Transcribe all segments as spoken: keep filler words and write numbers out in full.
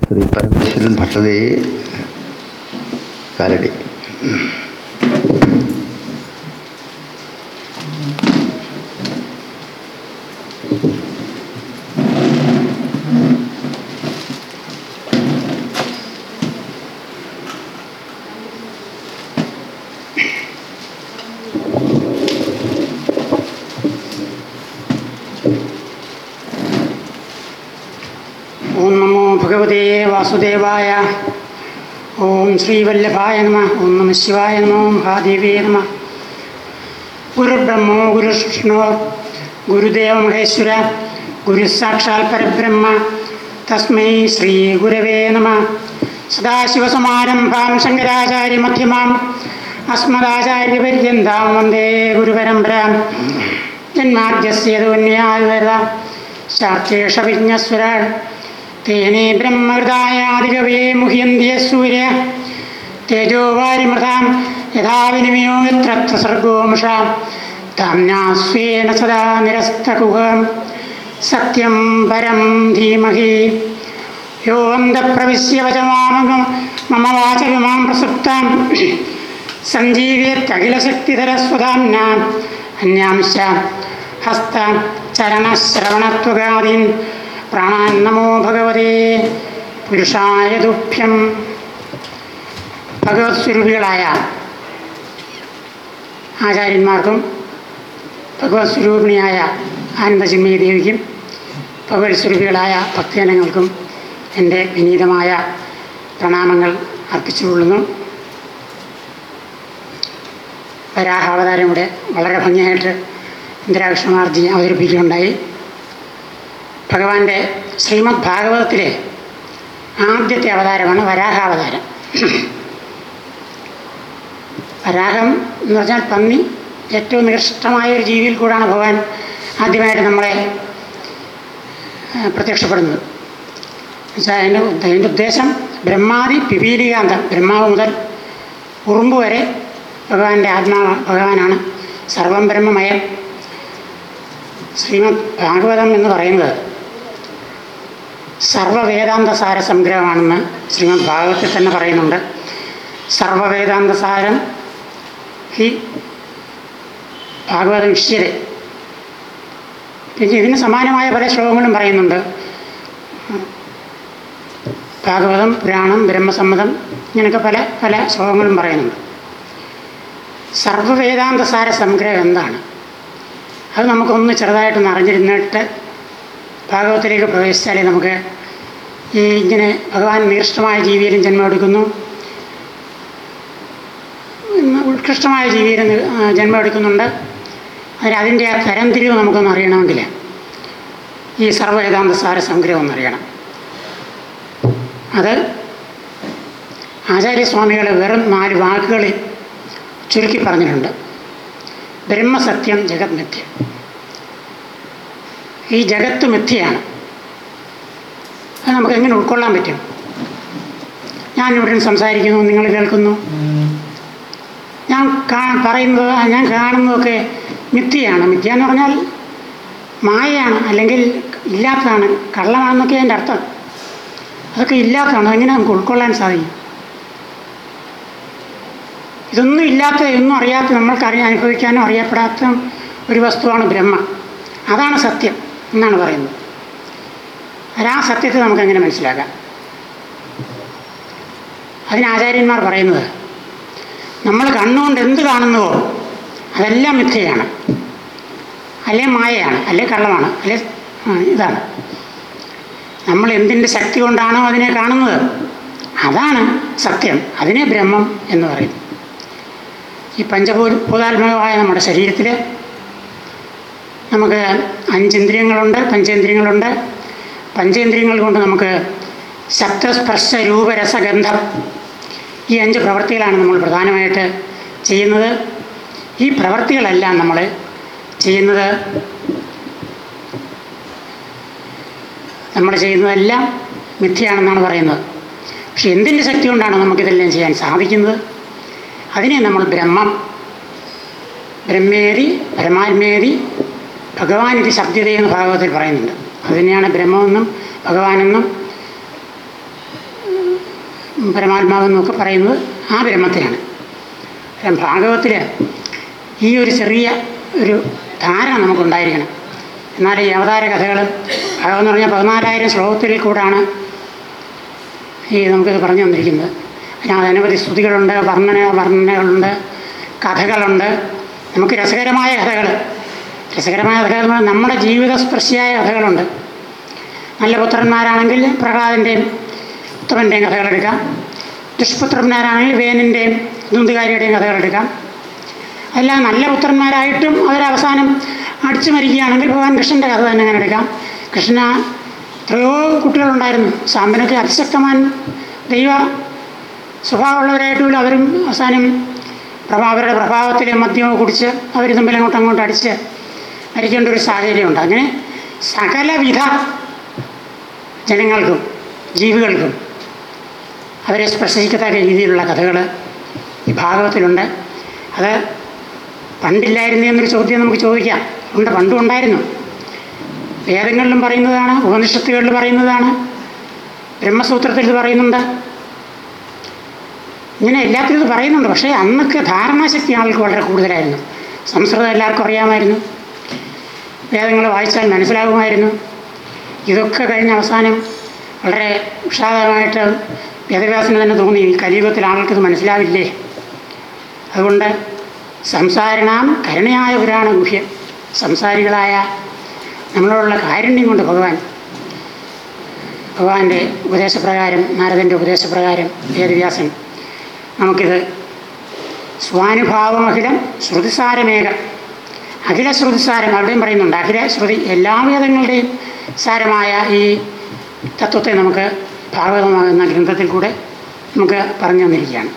ശ്രീ പരമേശ്വരൻ ഭട്ടതേ കാലടി. ഓം നമോ ഭഗവതേ വാസുദേവായ. ഓം ശ്രീവല്ലഭായ നമ. ഓം നമ ശിവായ നമോ മഹാദേവേ നമ. ഗുരുബ്രഹ്മോ ഗുരുവിഷ്ണോ ഗുരുദേവ മഹേശ്വര ഗുരു സാക്ഷാൽ പരബ്രഹ്മ തസ്മൈ ശ്രീ ഗുരവേ നമ. സദാശിവസമാരംഭാം ശങ്കരാചാര്യമധ്യമാം അസ്മദാചാര്യപര്യന്താം വന്ദേ ഗുരുപരമ്പരാം. ജന്മാദ്യസ്യ യതോന്യാദിവേദ ശാക്തേഷ വിജ്ഞസ്വരാൾ തേനേ ബ്രഹ്മഹൃദായാദികവേ മുഹ്യന്തിയ സൂര്യ തേജോ വാരിമൃതാം യഥാ വിനിമയോ യത്ര സർഗോ മുഷാ താമ്നാ സ്വേന സദാ നിരസ്തകുഹം സത്യം പരം ധീമഹി. യോ അന്തഃപ്രവിശ്യ വചമാമകം മമ വാചമിമാം പ്രസുപ്താം സഞ്ജീവേത്തഖിലശക്തിധരസ്വധാംനാ അന്യാംശ ഹസ്ത ചരണശ്രവണത്വഗാദീൻ പ്രാണാൻ നമോ ഭഗവതേ പുരുഷായ തുഭ്യം. ഭഗവത് സ്വരൂപികളായ ആചാര്യന്മാർക്കും ഭഗവത് സ്വരൂപിണിയായ ആനന്ദചിന്മയ ദേവിക്കും ഭഗവത് സ്വരൂപികളായ ഭക്തജനങ്ങൾക്കും എൻ്റെ വിനീതമായ പ്രണാമങ്ങൾ അർപ്പിച്ചുകൊള്ളുന്നു. വരാഹാവതാരം കൂടെ വളരെ ഭംഗിയായിട്ട് ഇന്ദിരാകൃഷ്ണമാർജി അവതരിപ്പിക്കുകയുണ്ടായി. ഭഗവാന്റെ ശ്രീമദ് ഭാഗവതത്തിലെ ആദ്യത്തെ അവതാരമാണ് വരാഹാവതാരം. വരാഹം എന്ന് പറഞ്ഞാൽ പന്നി. ഏറ്റവും നികൃഷ്ടമായ ഒരു ജീവിയിൽ കൂടാണ് ഭഗവാൻ ആദ്യമായിട്ട് നമ്മളെ പ്രത്യക്ഷപ്പെടുന്നത്. എന്നുവെച്ചാൽ അതിൻ്റെ അതിൻ്റെ ഉദ്ദേശം ബ്രഹ്മാദി പിപീലികാന്തം, ബ്രഹ്മാവ് മുതൽ ഉറുമ്പ് വരെ ഭഗവാന്റെ ആത്മാവ് ഭഗവാനാണ്. സർവം ബ്രഹ്മമയം. ശ്രീമദ് ഭാഗവതം എന്ന് പറയുന്നത് സർവവേദാന്തസാര സംഗ്രഹമാണെന്ന് ശ്രീമദ് ഭാഗവതത്തിൽ തന്നെ പറയുന്നുണ്ട്. സർവവേദാന്തസാരം ഹി ഭാഗവതം ഇഷ്യതേ. പിന്നെ ഇതിന് സമാനമായ പല ശ്ലോകങ്ങളും പറയുന്നുണ്ട്. ഭാഗവതം, പുരാണം, ബ്രഹ്മസമ്മതം, ഇങ്ങനെയൊക്കെ പല പല ശ്ലോകങ്ങളും പറയുന്നുണ്ട്. സർവവേദാന്തസാര സംഗ്രഹം എന്താണ്? അത് നമുക്കൊന്ന് ചെറുതായിട്ടൊന്ന് അറിഞ്ഞിരുന്നിട്ട് ഭാഗവത്തിലേക്ക് പ്രവേശിച്ചാലേ നമുക്ക് ഈ ഇങ്ങനെ ഭഗവാൻ നികൃഷ്ടമായ ജീവിയിലും ജന്മമെടുക്കുന്നു, ഉത്കൃഷ്ടമായ ജീവിയിലും ജന്മമെടുക്കുന്നുണ്ട്. അതിന് അതിൻ്റെ ആ തരംതിരിവ് നമുക്കൊന്ന് അറിയണമെങ്കിൽ ഈ സർവവേദാന്തസാര സംഗ്രഹം ഒന്നറിയണം. അത് ആചാര്യസ്വാമികൾ വെറും നാല് വാക്കുകളിൽ ചുരുക്കി പറഞ്ഞിട്ടുണ്ട്. ബ്രഹ്മസത്യം ജഗത് മിഥ്യ. ഈ ജഗത്ത് മിഥ്യയാണ്. അത് നമുക്ക് എങ്ങനെ ഉൾക്കൊള്ളാൻ പറ്റും? ഞാനിവിടെ സംസാരിക്കുന്നു, നിങ്ങൾ കേൾക്കുന്നു. ഞാൻ കാ പറയുന്നത് ഞാൻ കാണുന്നതൊക്കെ മിഥ്യയാണ്. മിഥ്യ എന്ന് പറഞ്ഞാൽ മായയാണ്, അല്ലെങ്കിൽ ഇല്ലാത്തതാണ്, കള്ളമാണെന്നൊക്കെ അതിൻ്റെ അർത്ഥം. അതൊക്കെ ഇല്ലാത്തതാണ്. അതെങ്ങനെ നമുക്ക് ഉൾക്കൊള്ളാൻ സാധിക്കും? ഇതൊന്നും ഇല്ലാത്ത, ഇതൊന്നും അറിയാത്ത, നമ്മൾക്ക് അറിയാൻ അനുഭവിക്കാനോ അറിയപ്പെടാത്ത ഒരു വസ്തുവാണ് ബ്രഹ്മ. അതാണ് സത്യം എന്നാണ് പറയുന്നത്. ആ സത്യത്തെ നമുക്കെങ്ങനെ മനസ്സിലാക്കാം? അതിന് ആചാര്യന്മാർ പറയുന്നത്, നമ്മൾ കണ്ണുകൊണ്ട് എന്ത് കാണുന്നുവോ അതെല്ലാം മിഥ്യയാണ്, അല്ലെ മായയാണ്, അല്ലെ കള്ളമാണ്, അല്ലെ ഇതാണ്. നമ്മൾ എന്തിൻ്റെ ശക്തി കൊണ്ടാണോ അതിനെ കാണുന്നത് അതാണ് സത്യം. അതിനെ ബ്രഹ്മം എന്ന് പറയുന്നു. ഈ പഞ്ചഭൂ ഭൂതാത്മകമായ നമ്മുടെ ശരീരത്തിൽ നമുക്ക് അഞ്ചിന്ദ്രിയങ്ങളുണ്ട്, പഞ്ചേന്ദ്രിയങ്ങളുണ്ട്. പഞ്ചേന്ദ്രിയങ്ങൾ കൊണ്ട് നമുക്ക് ശബ്ദസ്പർശ രൂപരസഗന്ധം ഈ അഞ്ച് പ്രവൃത്തികളാണ് നമ്മൾ പ്രധാനമായിട്ട് ചെയ്യുന്നത്. ഈ പ്രവൃത്തികളെല്ലാം നമ്മൾ ചെയ്യുന്നത് നമ്മൾ ചെയ്യുന്നതെല്ലാം മിഥ്യയാണെന്നാണ് പറയുന്നത്. പക്ഷെ എന്തിൻ്റെ ശക്തി കൊണ്ടാണ് നമുക്കിതെല്ലാം ചെയ്യാൻ സാധിക്കുന്നത്? അതിനെ നമ്മൾ ബ്രഹ്മം, ബ്രഹ്മേതി പരമാത്മേതി ഭഗവാനിതി ശബ്ദതയെന്ന് ഭാഗവതത്തിൽ പറയുന്നുണ്ട്. അതുതന്നെയാണ് ബ്രഹ്മമെന്നും ഭഗവാനെന്നും പരമാത്മാവെന്നൊക്കെ പറയുന്നത് ആ ബ്രഹ്മത്തെയാണ്. ഭാഗവത്തിൽ ഈ ഒരു ചെറിയ ഒരു ധാരണ നമുക്കുണ്ടായിരിക്കണം. എന്നാൽ ഈ അവതാര കഥകൾ ഭാഗവം എന്ന് പറഞ്ഞാൽ പതിനാലായിരം ശ്ലോകത്തിൽ കൂടാണ് ഈ നമുക്കിത് പറഞ്ഞു തന്നിരിക്കുന്നത്. അതിനകത്ത് അനവധി സ്തുതികളുണ്ട്, വർണ്ണന വർണ്ണനകളുണ്ട്, കഥകളുണ്ട്. നമുക്ക് രസകരമായ കഥകൾ രസകരമായ കഥകൾ നമ്മുടെ ജീവിതസ്പർശിയായ കഥകളുണ്ട്. നല്ല പുത്രന്മാരാണെങ്കിൽ പ്രഹ്ലാദൻ്റെയും ഉത്തമൻ്റെയും കഥകളെടുക്കാം. ദുഷ്പുത്രന്മാരാണെങ്കിൽ വേനിൻ്റെയും ദുന്തുകാരിയുടെയും കഥകളെടുക്കാം. അല്ല നല്ല പുത്രന്മാരായിട്ടും അവരവസാനം അടിച്ചു മരിക്കുകയാണെങ്കിൽ ഭഗവാൻ കൃഷ്ണൻ്റെ കഥ തന്നെ അങ്ങനെ എടുക്കാം. കൃഷ്ണ എത്രയോ കുട്ടികളുണ്ടായിരുന്നു. സാമ്പനൊക്കെ അതിശക്തമാൻ ദൈവ സ്വഭാവമുള്ളവരായിട്ടുള്ള അവരും അവസാനം പ്രഭാ അവരുടെ പ്രഭാവത്തിലെ മദ്യമോ കുടിച്ച് അവർ തമ്മിൽ അങ്ങോട്ടും അങ്ങോട്ടും അടിച്ച് മരിക്കേണ്ട ഒരു സാഹചര്യമുണ്ട്. അങ്ങനെ സകലവിധ ജനങ്ങൾക്കും ജീവികൾക്കും അവരെ സ്പർശിക്കത്തക്ക രീതിയിലുള്ള കഥകൾ ഈ ഭാഗവത്തിലുണ്ട്. അത് പണ്ടില്ലായിരുന്നു എന്നൊരു ചോദ്യം നമുക്ക് ചോദിക്കാം. ഉണ്ട്, പണ്ടും ഉണ്ടായിരുന്നു. വേദങ്ങളിലും പറയുന്നതാണ്, ഉപനിഷത്തുകളിൽ പറയുന്നതാണ്, ബ്രഹ്മസൂത്രത്തിൽ ഇത് പറയുന്നുണ്ട്. ഇങ്ങനെ എല്ലാത്തിലും ഇത് പറയുന്നുണ്ട്. പക്ഷേ അന്നൊക്കെ ധാരണാശക്തി ആൾക്ക് വളരെ കൂടുതലായിരുന്നു. സംസ്കൃതം എല്ലാവർക്കും അറിയാമായിരുന്നു, വേദങ്ങൾ വായിച്ചാൽ മനസ്സിലാകുമായിരുന്നു. ഇതൊക്കെ കഴിഞ്ഞ അവസാനം വളരെ വിഷാദമായിട്ട് വേദവ്യാസന് തന്നെ തോന്നി, ഈ കലിയുഗത്തിൽ ആൾക്കിത് മനസ്സിലാവില്ലേ. അതുകൊണ്ട് സംസാരിണാം കരുണയായ പുരാണ ഗുഹ്യം, സംസാരികളായ നമ്മളോടുള്ള കാരുണ്യം കൊണ്ട് ഭഗവാൻ ഭഗവാന്റെ ഉപദേശപ്രകാരം, നാരദൻ്റെ ഉപദേശപ്രകാരം വേദവ്യാസൻ നമുക്കിത് സ്വാനുഭാവമഖിലം ശ്രുതിസാരമേകം, അഖില ശ്രുതിസാരം അവിടെയും പറയുന്നുണ്ട്. അഖില ശ്രുതി എല്ലാ വേദങ്ങളുടെയും സാരമായ ഈ തത്വത്തെ നമുക്ക് ഭാഗവതമാകുന്ന ഗ്രന്ഥത്തിൽ കൂടെ നമുക്ക് പറഞ്ഞു തന്നിരിക്കുകയാണ്.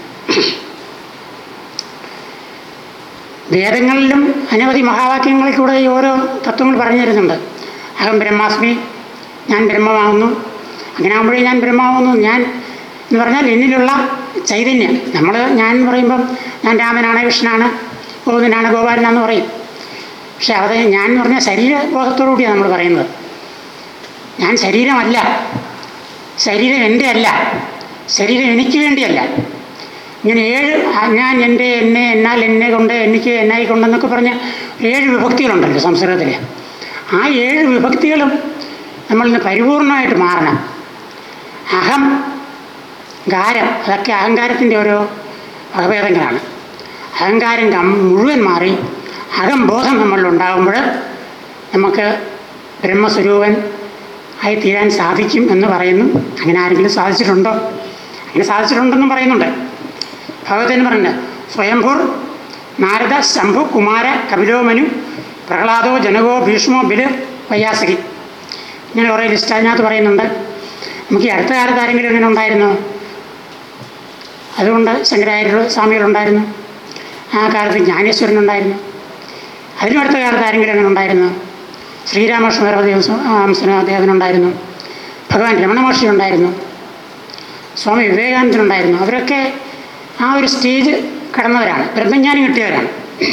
വേദങ്ങളിലും അനവധി മഹാവാക്യങ്ങളിൽ കൂടെ ഈ ഓരോ തത്വങ്ങൾ പറഞ്ഞു തരുന്നുണ്ട്. അഹം ബ്രഹ്മാസ്മി, ഞാൻ ബ്രഹ്മമാകുന്നു. അങ്ങനെ ആകുമ്പോഴേ ഞാൻ ബ്രഹ്മമാകുന്നു. ഞാൻ എന്ന് പറഞ്ഞാൽ എന്നിലുള്ള ചൈതന്യം. നമ്മൾ ഞാൻ എന്ന് പറയുമ്പം ഞാൻ രാമനാണ്, കൃഷ്ണനാണ്, ഗോവിന്ദനാണ്, ഗോപാലനാന്ന് പറയും. പക്ഷെ അത് ഞാൻ എന്ന് പറഞ്ഞാൽ ശരീരബോധത്തോടു കൂടിയാണ് നമ്മൾ പറയുന്നത്. ഞാൻ ശരീരമല്ല, ശരീരം എൻ്റെ അല്ല, ശരീരം എനിക്ക് വേണ്ടിയല്ല. ഇങ്ങനെ ഏഴ് ഞാൻ, എൻ്റെ, എന്നെ, എന്നാൽ, എന്നെ കൊണ്ട്, എനിക്ക്, എന്നായി കൊണ്ടെന്നൊക്കെ പറഞ്ഞ ഏഴ് വിഭക്തികളുണ്ടല്ലോ സംസ്കൃതത്തിൽ. ആ ഏഴ് വിഭക്തികളും നമ്മളിന്ന് പരിപൂർണമായിട്ട് മാറണം. അഹം, ഗാരം, അതൊക്കെ അഹങ്കാരത്തിൻ്റെ ഓരോ വകഭേദങ്ങളാണ്. അഹങ്കാരം കം മുഴുവൻ മാറി അഹംബോധം നമ്മളിലുണ്ടാകുമ്പോൾ നമുക്ക് ബ്രഹ്മസ്വരൂപൻ ആയി തീരാൻ സാധിക്കും എന്ന് പറയുന്നു. അങ്ങനെ ആരെങ്കിലും സാധിച്ചിട്ടുണ്ടോ? അങ്ങനെ സാധിച്ചിട്ടുണ്ടെന്നും പറയുന്നുണ്ട്. ഭഗവതന് പറയുന്നത് സ്വയംഭൂർ നാരദ ശംഭു കുമാര കപിലോ മനു പ്രഹ്ലാദോ ജനകോ ഭീഷ്മോ ബില് വയ്യാസകി, ഇങ്ങനെ കുറേ ലിസ്റ്റ് അതിനകത്ത് പറയുന്നുണ്ട്. നമുക്ക് ഈ അടുത്ത കാലത്ത് ആരെങ്കിലും എങ്ങനെ ഉണ്ടായിരുന്നു? അതുകൊണ്ട് ശങ്കരാചാര്യ സ്വാമികളുണ്ടായിരുന്നു, ആ കാലത്ത് ജ്ഞാനേശ്വരനുണ്ടായിരുന്നു. അതിനും അടുത്ത കാലത്ത് ആരെങ്കിലും എങ്ങനെ ഉണ്ടായിരുന്നു? ശ്രീരാമകൃഷ്ണ ദേവനുണ്ടായിരുന്നു, ഭഗവാൻ രമണ മഹർഷി ഉണ്ടായിരുന്നു, സ്വാമി വിവേകാനന്ദനുണ്ടായിരുന്നു. അവരൊക്കെ ആ ഒരു സ്റ്റേജ് കടന്നവരാണ്, ബ്രഹ്മജ്ഞാനം കിട്ടിയവരാണ്.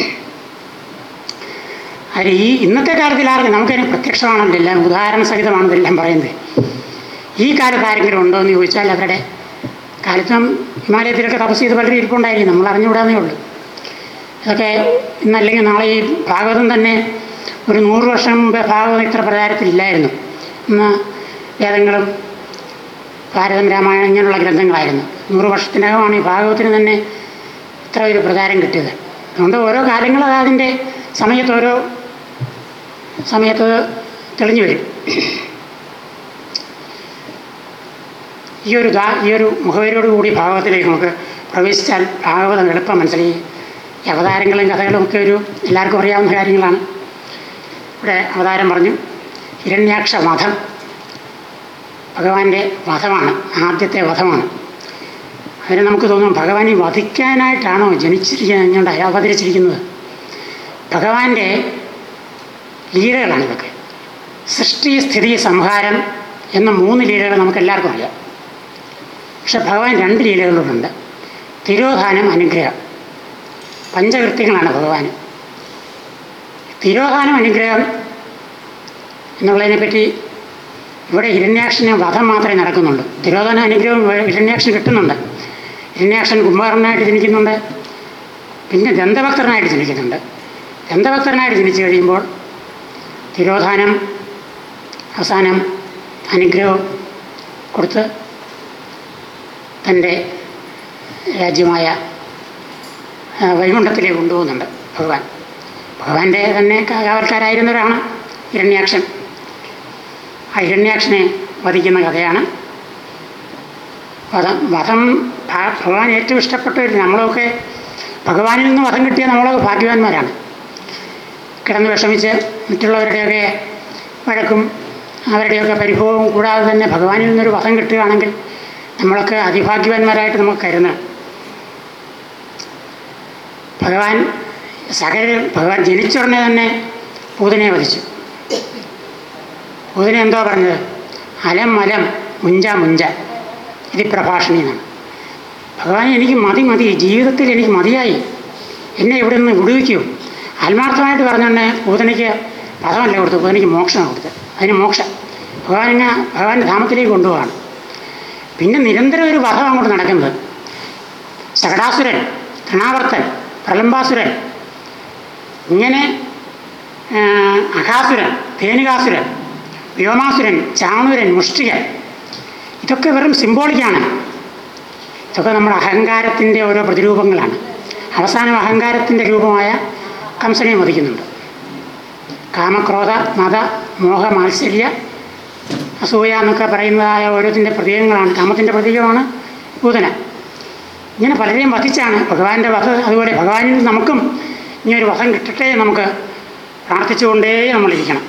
അത് ഈ ഇന്നത്തെ കാലത്തിൽ ആർക്കും നമുക്കതിന് പ്രത്യക്ഷമാണല്ലോ, എല്ലാം ഉദാഹരണ സഹിതമാണല്ലോ എല്ലാം പറയുന്നത്. ഈ കാലത്ത് ആരെങ്കിലും ഉണ്ടോ എന്ന് ചോദിച്ചാൽ അവരുടെ കാലത്തും ഹിമാലയത്തിലൊക്കെ തപസ് ചെയ്ത് പലരും ഇരിപ്പുണ്ടായിരിക്കും, നമ്മൾ അറിഞ്ഞുകൂടാന്നേ ഉള്ളൂ. ഇതൊക്കെ ഇന്നല്ലെങ്കിൽ നാളെ ഈ ഭാഗവതം തന്നെ ഒരു നൂറ് വർഷം മുമ്പേ ഭാഗവതം ഇത്ര പ്രചാരത്തിലില്ലായിരുന്നു. ഇന്ന് വേദങ്ങളും ഭാരതം, രാമായണം ഇങ്ങനെയുള്ള ഗ്രന്ഥങ്ങളായിരുന്നു. നൂറ് വർഷത്തിനകമാണ് ഈ ഭാഗവതത്തിന് തന്നെ ഇത്ര ഒരു പ്രചാരം കിട്ടിയത്. അതുകൊണ്ട് ഓരോ കാലങ്ങൾ അതിൻ്റെ സമയത്ത് ഓരോ സമയത്ത് തെളിഞ്ഞു വരും. ഈ ഒരു ദാ ഈ ഒരു മുഖവരിയോടുകൂടി ഭാഗവതത്തിലേക്ക് നമുക്ക് പ്രവേശിച്ചാൽ ഭാഗവതം എളുപ്പം മനസ്സിലായി. ഈ അവതാരങ്ങളും കഥകളും ഒക്കെ ഒരു എല്ലാവർക്കും അറിയാവുന്ന കാര്യങ്ങളാണ്. ഇവിടെ അവതാരം പറഞ്ഞു ഹിരണ്യാക്ഷ വധം, ഭഗവാന്റെ വധമാണ്, ആദ്യത്തെ വധമാണ്. അതിന് നമുക്ക് തോന്നും ഭഗവാനെ വധിക്കാനായിട്ടാണോ ജനിച്ചിരിക്കുന്നത്, അവതരിച്ചിരിക്കുന്നത്? ഭഗവാന്റെ ലീലകളാണ് ഇതൊക്കെ. സൃഷ്ടി, സ്ഥിതി, സംഹാരം എന്ന മൂന്ന് ലീലകൾ നമുക്ക് എല്ലാവർക്കും അറിയാം. പക്ഷെ ഭഗവാൻ രണ്ട് ലീലകളുണ്ട്: തിരോധാനം, അനുഗ്രഹം. പഞ്ചകൃത്യങ്ങളാണ് ഭഗവാൻ. തിരോധാനം, അനുഗ്രഹം എന്നുള്ളതിനെപ്പറ്റി ഇവിടെ ഹിരണ്യാക്ഷന് വധം മാത്രമേ നടക്കുന്നുള്ളൂ. തിരോധാന അനുഗ്രഹം ഹിരണ്യാക്ഷൻ കിട്ടുന്നുണ്ട്. ഹിരണ്യാക്ഷൻ കുംഭകർണനായിട്ട് ജനിക്കുന്നുണ്ട്, പിന്നെ ദന്തഭക്തനായിട്ട് ജനിക്കുന്നുണ്ട്. ദന്തഭക്തനായിട്ട് ജനിച്ചു കഴിയുമ്പോൾ തിരോധാനം അവസാനം അനുഗ്രഹം കൊടുത്ത് തൻ്റെ രാജ്യമായ വൈകുണ്ഠത്തിലേക്ക് കൊണ്ടുപോകുന്നുണ്ട് ഭഗവാൻ. ഭഗവാന്റെ തന്നെ കാവൽക്കാരായിരുന്നവരാണ് ഹിരണ്യാക്ഷൻ. ആ ഹിരണ്യാക്ഷനെ വധിക്കുന്ന കഥയാണ് വധം. വധം ഭഗവാൻ ഏറ്റവും ഇഷ്ടപ്പെട്ടവർ. നമ്മളൊക്കെ ഭഗവാനിൽ നിന്ന് വധം കിട്ടിയ നമ്മളൊക്കെ ഭാഗ്യവാന്മാരാണ്. കിടന്ന് വിഷമിച്ച് മറ്റുള്ളവരുടെയൊക്കെ വഴക്കും അവരുടെയൊക്കെ പരിഭവവും കൂടാതെ തന്നെ ഭഗവാനിൽ നിന്നൊരു വധം കിട്ടുകയാണെങ്കിൽ നമ്മളൊക്കെ അതിഭാഗ്യവാന്മാരായിട്ട് നമുക്ക് കരുതണം. ഭഗവാൻ സകല ഭഗവാൻ ജനിച്ചുടനെ തന്നെ പൂതനയെ വധിച്ചു. പൂതന എന്തോ പറഞ്ഞത്? അലം അലം മുഞ്ച മുഞ്ച ഇത് പ്രഭാഷണി എന്നാണ്. ഭഗവാൻ എനിക്ക് മതി മതി ജീവിതത്തിൽ എനിക്ക് മതിയായി, എന്നെ ഇവിടെ നിന്ന് വിടുവിക്കൂ. ആത്മാർത്ഥമായിട്ട് പറഞ്ഞുകൊണ്ട് പൂതനയ്ക്ക് പദമല്ല കൊടുത്തു, പൂതനയ്ക്ക് മോക്ഷമാണ് കൊടുത്തത്. അതിന് മോക്ഷം ഭഗവാനെ ഭഗവാന്റെ ധാമത്തിലേക്ക് കൊണ്ടുപോവാണ്. പിന്നെ നിരന്തരം ഒരു വധം അങ്ങോട്ട് നടക്കുന്നത്. സകടാസുരൻ, തൃണാവർത്തൻ, പ്രലംബാസുരൻ, ഇങ്ങനെ അഘാസുരൻ, ധേനുകാസുരൻ, വ്യോമാസുരൻ, ചാണൂരൻ, മുഷ്ടികൻ, ഇതൊക്കെ വെറും സിംബോളിക്കാണ്. ഇതൊക്കെ നമ്മുടെ അഹങ്കാരത്തിൻ്റെ ഓരോ പ്രതിരൂപങ്ങളാണ്. അവസാനം അഹങ്കാരത്തിൻ്റെ രൂപമായ കംസനെ വധിക്കുന്നുണ്ട്. കാമക്രോധ മത മോഹ മാത്സര്യ അസൂയ എന്നൊക്കെ പറയുന്നതായ ഓരോത്തിൻ്റെ പ്രതീകങ്ങളാണ്. കാമത്തിൻ്റെ പ്രതീകമാണ് പൂതന. ഇങ്ങനെ പലരെയും വധിച്ചാണ് ഭഗവാന്റെ വധ. അതുപോലെ ഭഗവാനിൽ നമുക്കും ഇനി ഒരു വധം കിട്ടട്ടെ നമുക്ക് പ്രാർത്ഥിച്ചുകൊണ്ടേ നമ്മളിരിക്കണം.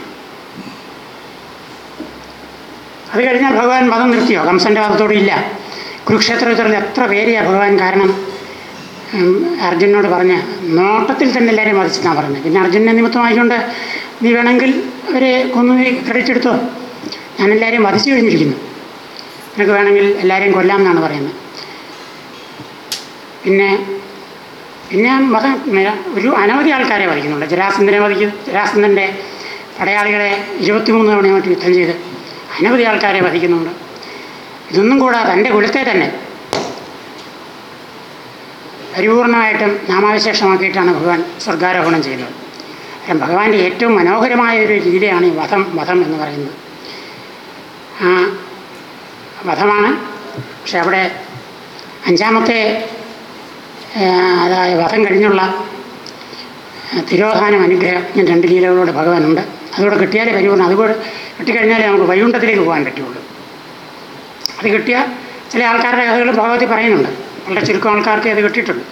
അത് കഴിഞ്ഞാൽ ഭഗവാൻ വധം നിർത്തിയോ? കംസൻ്റെ വധത്തോടെ ഇല്ല. കുരുക്ഷേത്ര യുദ്ധത്തിൽ എത്ര പേരെയാണ് ഭഗവാൻ കാരണം അർജുനോട് പറഞ്ഞ് നോട്ടത്തിൽ തന്നെ എല്ലാവരെയും വധിച്ചെന്നാണ് പറഞ്ഞത്. പിന്നെ അർജുനനെ നിമിത്തമായിക്കൊണ്ട് നീ വേണമെങ്കിൽ അവരെ കൊന്നു ക്രെഡിറ്റ് എടുത്തോ, ഞാനെല്ലാവരെയും വധിച്ചു കഴിഞ്ഞിരിക്കുന്നു, നിനക്ക് വേണമെങ്കിൽ എല്ലാവരെയും കൊല്ലാം എന്നാണ് പറയുന്നത്. പിന്നെ പിന്നെ വധം ഒരു അനവധി ആൾക്കാരെ വധിക്കുന്നുണ്ട്. ജരാസന്ധനെ വധിക്കും. ജരാസന്ധൻ്റെ പടയാളികളെ ഇരുപത്തിമൂന്ന് തവണ മറ്റും യുദ്ധം ചെയ്ത് അനവധി ആൾക്കാരെ വധിക്കുന്നുണ്ട്. ഇതൊന്നും കൂടാതെ തൻ്റെ കുലത്തെ തന്നെ പരിപൂർണമായിട്ടും നാമാവിശേഷമാക്കിയിട്ടാണ് ഭഗവാൻ സ്വർഗാരോഹണം ചെയ്തത്. കാരണം ഭഗവാന്റെ ഏറ്റവും മനോഹരമായ ഒരു രീതിയാണ് ഈ വധം വധം എന്ന് പറയുന്നത്. ആ വധമാണ്. പക്ഷെ അവിടെ അഞ്ചാമത്തെ അതായത് വധം കഴിഞ്ഞുള്ള തിരോധാനം അനുഗ്രഹം ഇങ്ങനെ രണ്ട് ലീലകളോട് ഭഗവാനുണ്ട്. അതുകൂടെ കിട്ടിയാലേ പരിപൂർണ്ണം. അതുകൂടെ കിട്ടിക്കഴിഞ്ഞാലേ നമുക്ക് വൈകുണ്ഠത്തിലേക്ക് പോകാൻ പറ്റുള്ളൂ. അത് കിട്ടിയ ചില ആൾക്കാരുടെ കഥകൾ ഭഗവതി പറയുന്നുണ്ട്. വളരെ ചുരുക്കം ആൾക്കാർക്ക് അത് കിട്ടിയിട്ടുണ്ട്.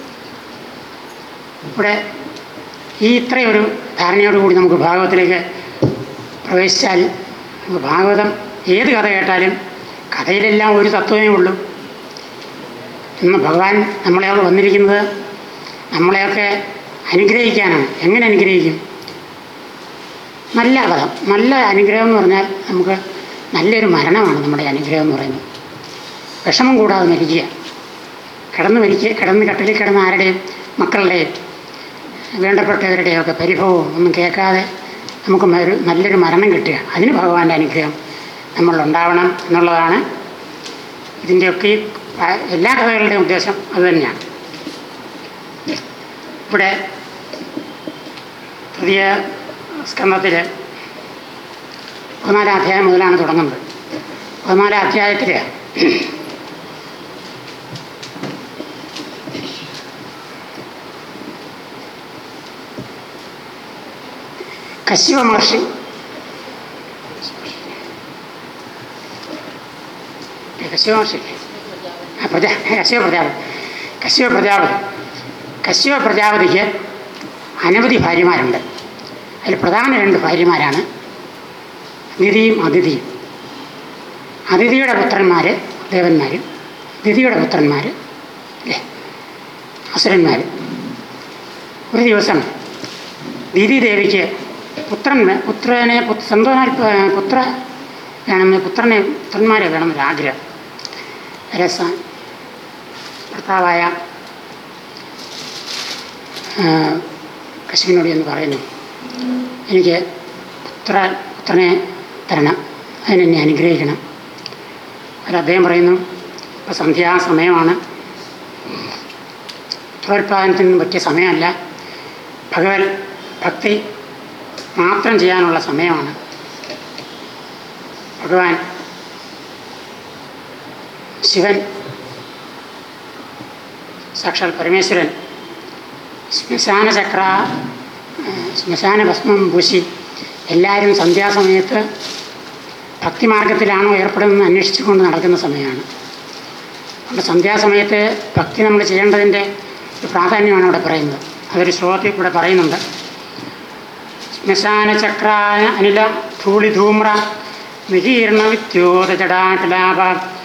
ഇവിടെ ഈ ഇത്രയൊരു ധാരണയോടുകൂടി നമുക്ക് ഭാഗവത്തിലേക്ക് പ്രവേശിച്ചാൽ നമുക്ക് ഭാഗവതം ഏത് കഥ കേട്ടാലും കഥയിലെല്ലാം ഒരു തത്വമേ ഉള്ളൂ. ഇന്ന് ഭഗവാൻ നമ്മളെയൊക്കെ വന്നിരിക്കുന്നത് നമ്മളെയൊക്കെ അനുഗ്രഹിക്കാനാണ്. എങ്ങനെ അനുഗ്രഹിക്കും? നല്ല വധം, നല്ല അനുഗ്രഹം എന്ന് പറഞ്ഞാൽ നമുക്ക് നല്ലൊരു മരണമാണ് നമ്മുടെ അനുഗ്രഹം എന്ന് പറയുന്നത്. വിഷമം കൂടാതെ മരിക്കുക, കിടന്ന് മരിക്കുക, കിടന്ന് കട്ടിലിൽ കിടന്ന് ആരുടെയും മക്കളുടെയും വേണ്ടപ്പെട്ടവരുടെയൊക്കെ പരിഭവവും ഒന്നും കേൾക്കാതെ നമുക്ക് ഒരു നല്ലൊരു മരണം കിട്ടുക, അതിന് ഭഗവാന്റെ അനുഗ്രഹം നമ്മളുണ്ടാവണം എന്നുള്ളതാണ് ഇതിൻ്റെയൊക്കെ എല്ലാ കഥകളുടെയും ഉദ്ദേശം അതുതന്നെയാണ്. ഇവിടെ പുതിയ സ്കന്ധത്തിൽ പതിനാലാം അധ്യായം മുതലാണ് തുടങ്ങുന്നത്. പതിനാലാം അധ്യായത്തിൽ കശ്യപ മഹർഷി കശ്യപ മഹർഷി പ്രജാ കശ്യപ പ്രജാപതി കശ്യപ പ്രജാപതി കശ്യപ പ്രജാപതിക്ക് അനവധി ഭാര്യമാരുണ്ട്. അതിൽ പ്രധാന രണ്ട് ഭാര്യമാരാണ് നിധിയും അതിഥിയും. അതിഥിയുടെ പുത്രന്മാർ ദേവന്മാർ, നിധിയുടെ പുത്രന്മാർ അല്ലേ അസുരന്മാർ. ഒരു ദിവസം ദിതി ദേവിക്ക് പുത്രൻ പുത്രനെ സ്വന്തമായി പുത്ര വേണമെന്ന് പുത്രനെ പുത്രന്മാരെ വേണമെന്നൊരാഗ്രഹം. രസ ഭർത്താവായ കശ്യപനോട് എന്ന് പറയുന്നു, എനിക്ക് പുത്ര പുത്രനെ തരണം, അതിനെന്നെ അനുഗ്രഹിക്കണം. അതിൽ അദ്ദേഹം പറയുന്നു, ഇപ്പോൾ സന്ധ്യാസമയമാണ്, ഉത്രോത്പാദനത്തിന് പറ്റിയ സമയമല്ല, ഭഗവത് ഭക്തി മാത്രം ചെയ്യാനുള്ള സമയമാണ്. ഭഗവാൻ ശിവൻ, സാക്ഷാൽ പരമേശ്വരൻ ശ്മശാന ചക്ര ശ്മശാന ഭസ്മം പൂശി എല്ലാവരും സന്ധ്യാസമയത്ത് ഭക്തിമാർഗത്തിലാണോ ഏർപ്പെടുന്നതെന്ന് അന്വേഷിച്ചുകൊണ്ട് നടക്കുന്ന സമയമാണ്. അപ്പോൾ സന്ധ്യാസമയത്ത് ഭക്തി നമ്മൾ ചെയ്യേണ്ടതിൻ്റെ ഒരു പ്രാധാന്യമാണ് ഇവിടെ പറയുന്നത്. അതൊരു ശ്ലോകത്തിൽ കൂടെ പറയുന്നുണ്ട്. ശ്മശാന ചക്രായ അനില ധൂളി ധൂമ്ര വികീർണ വിദ്യോത ജടാകലാപ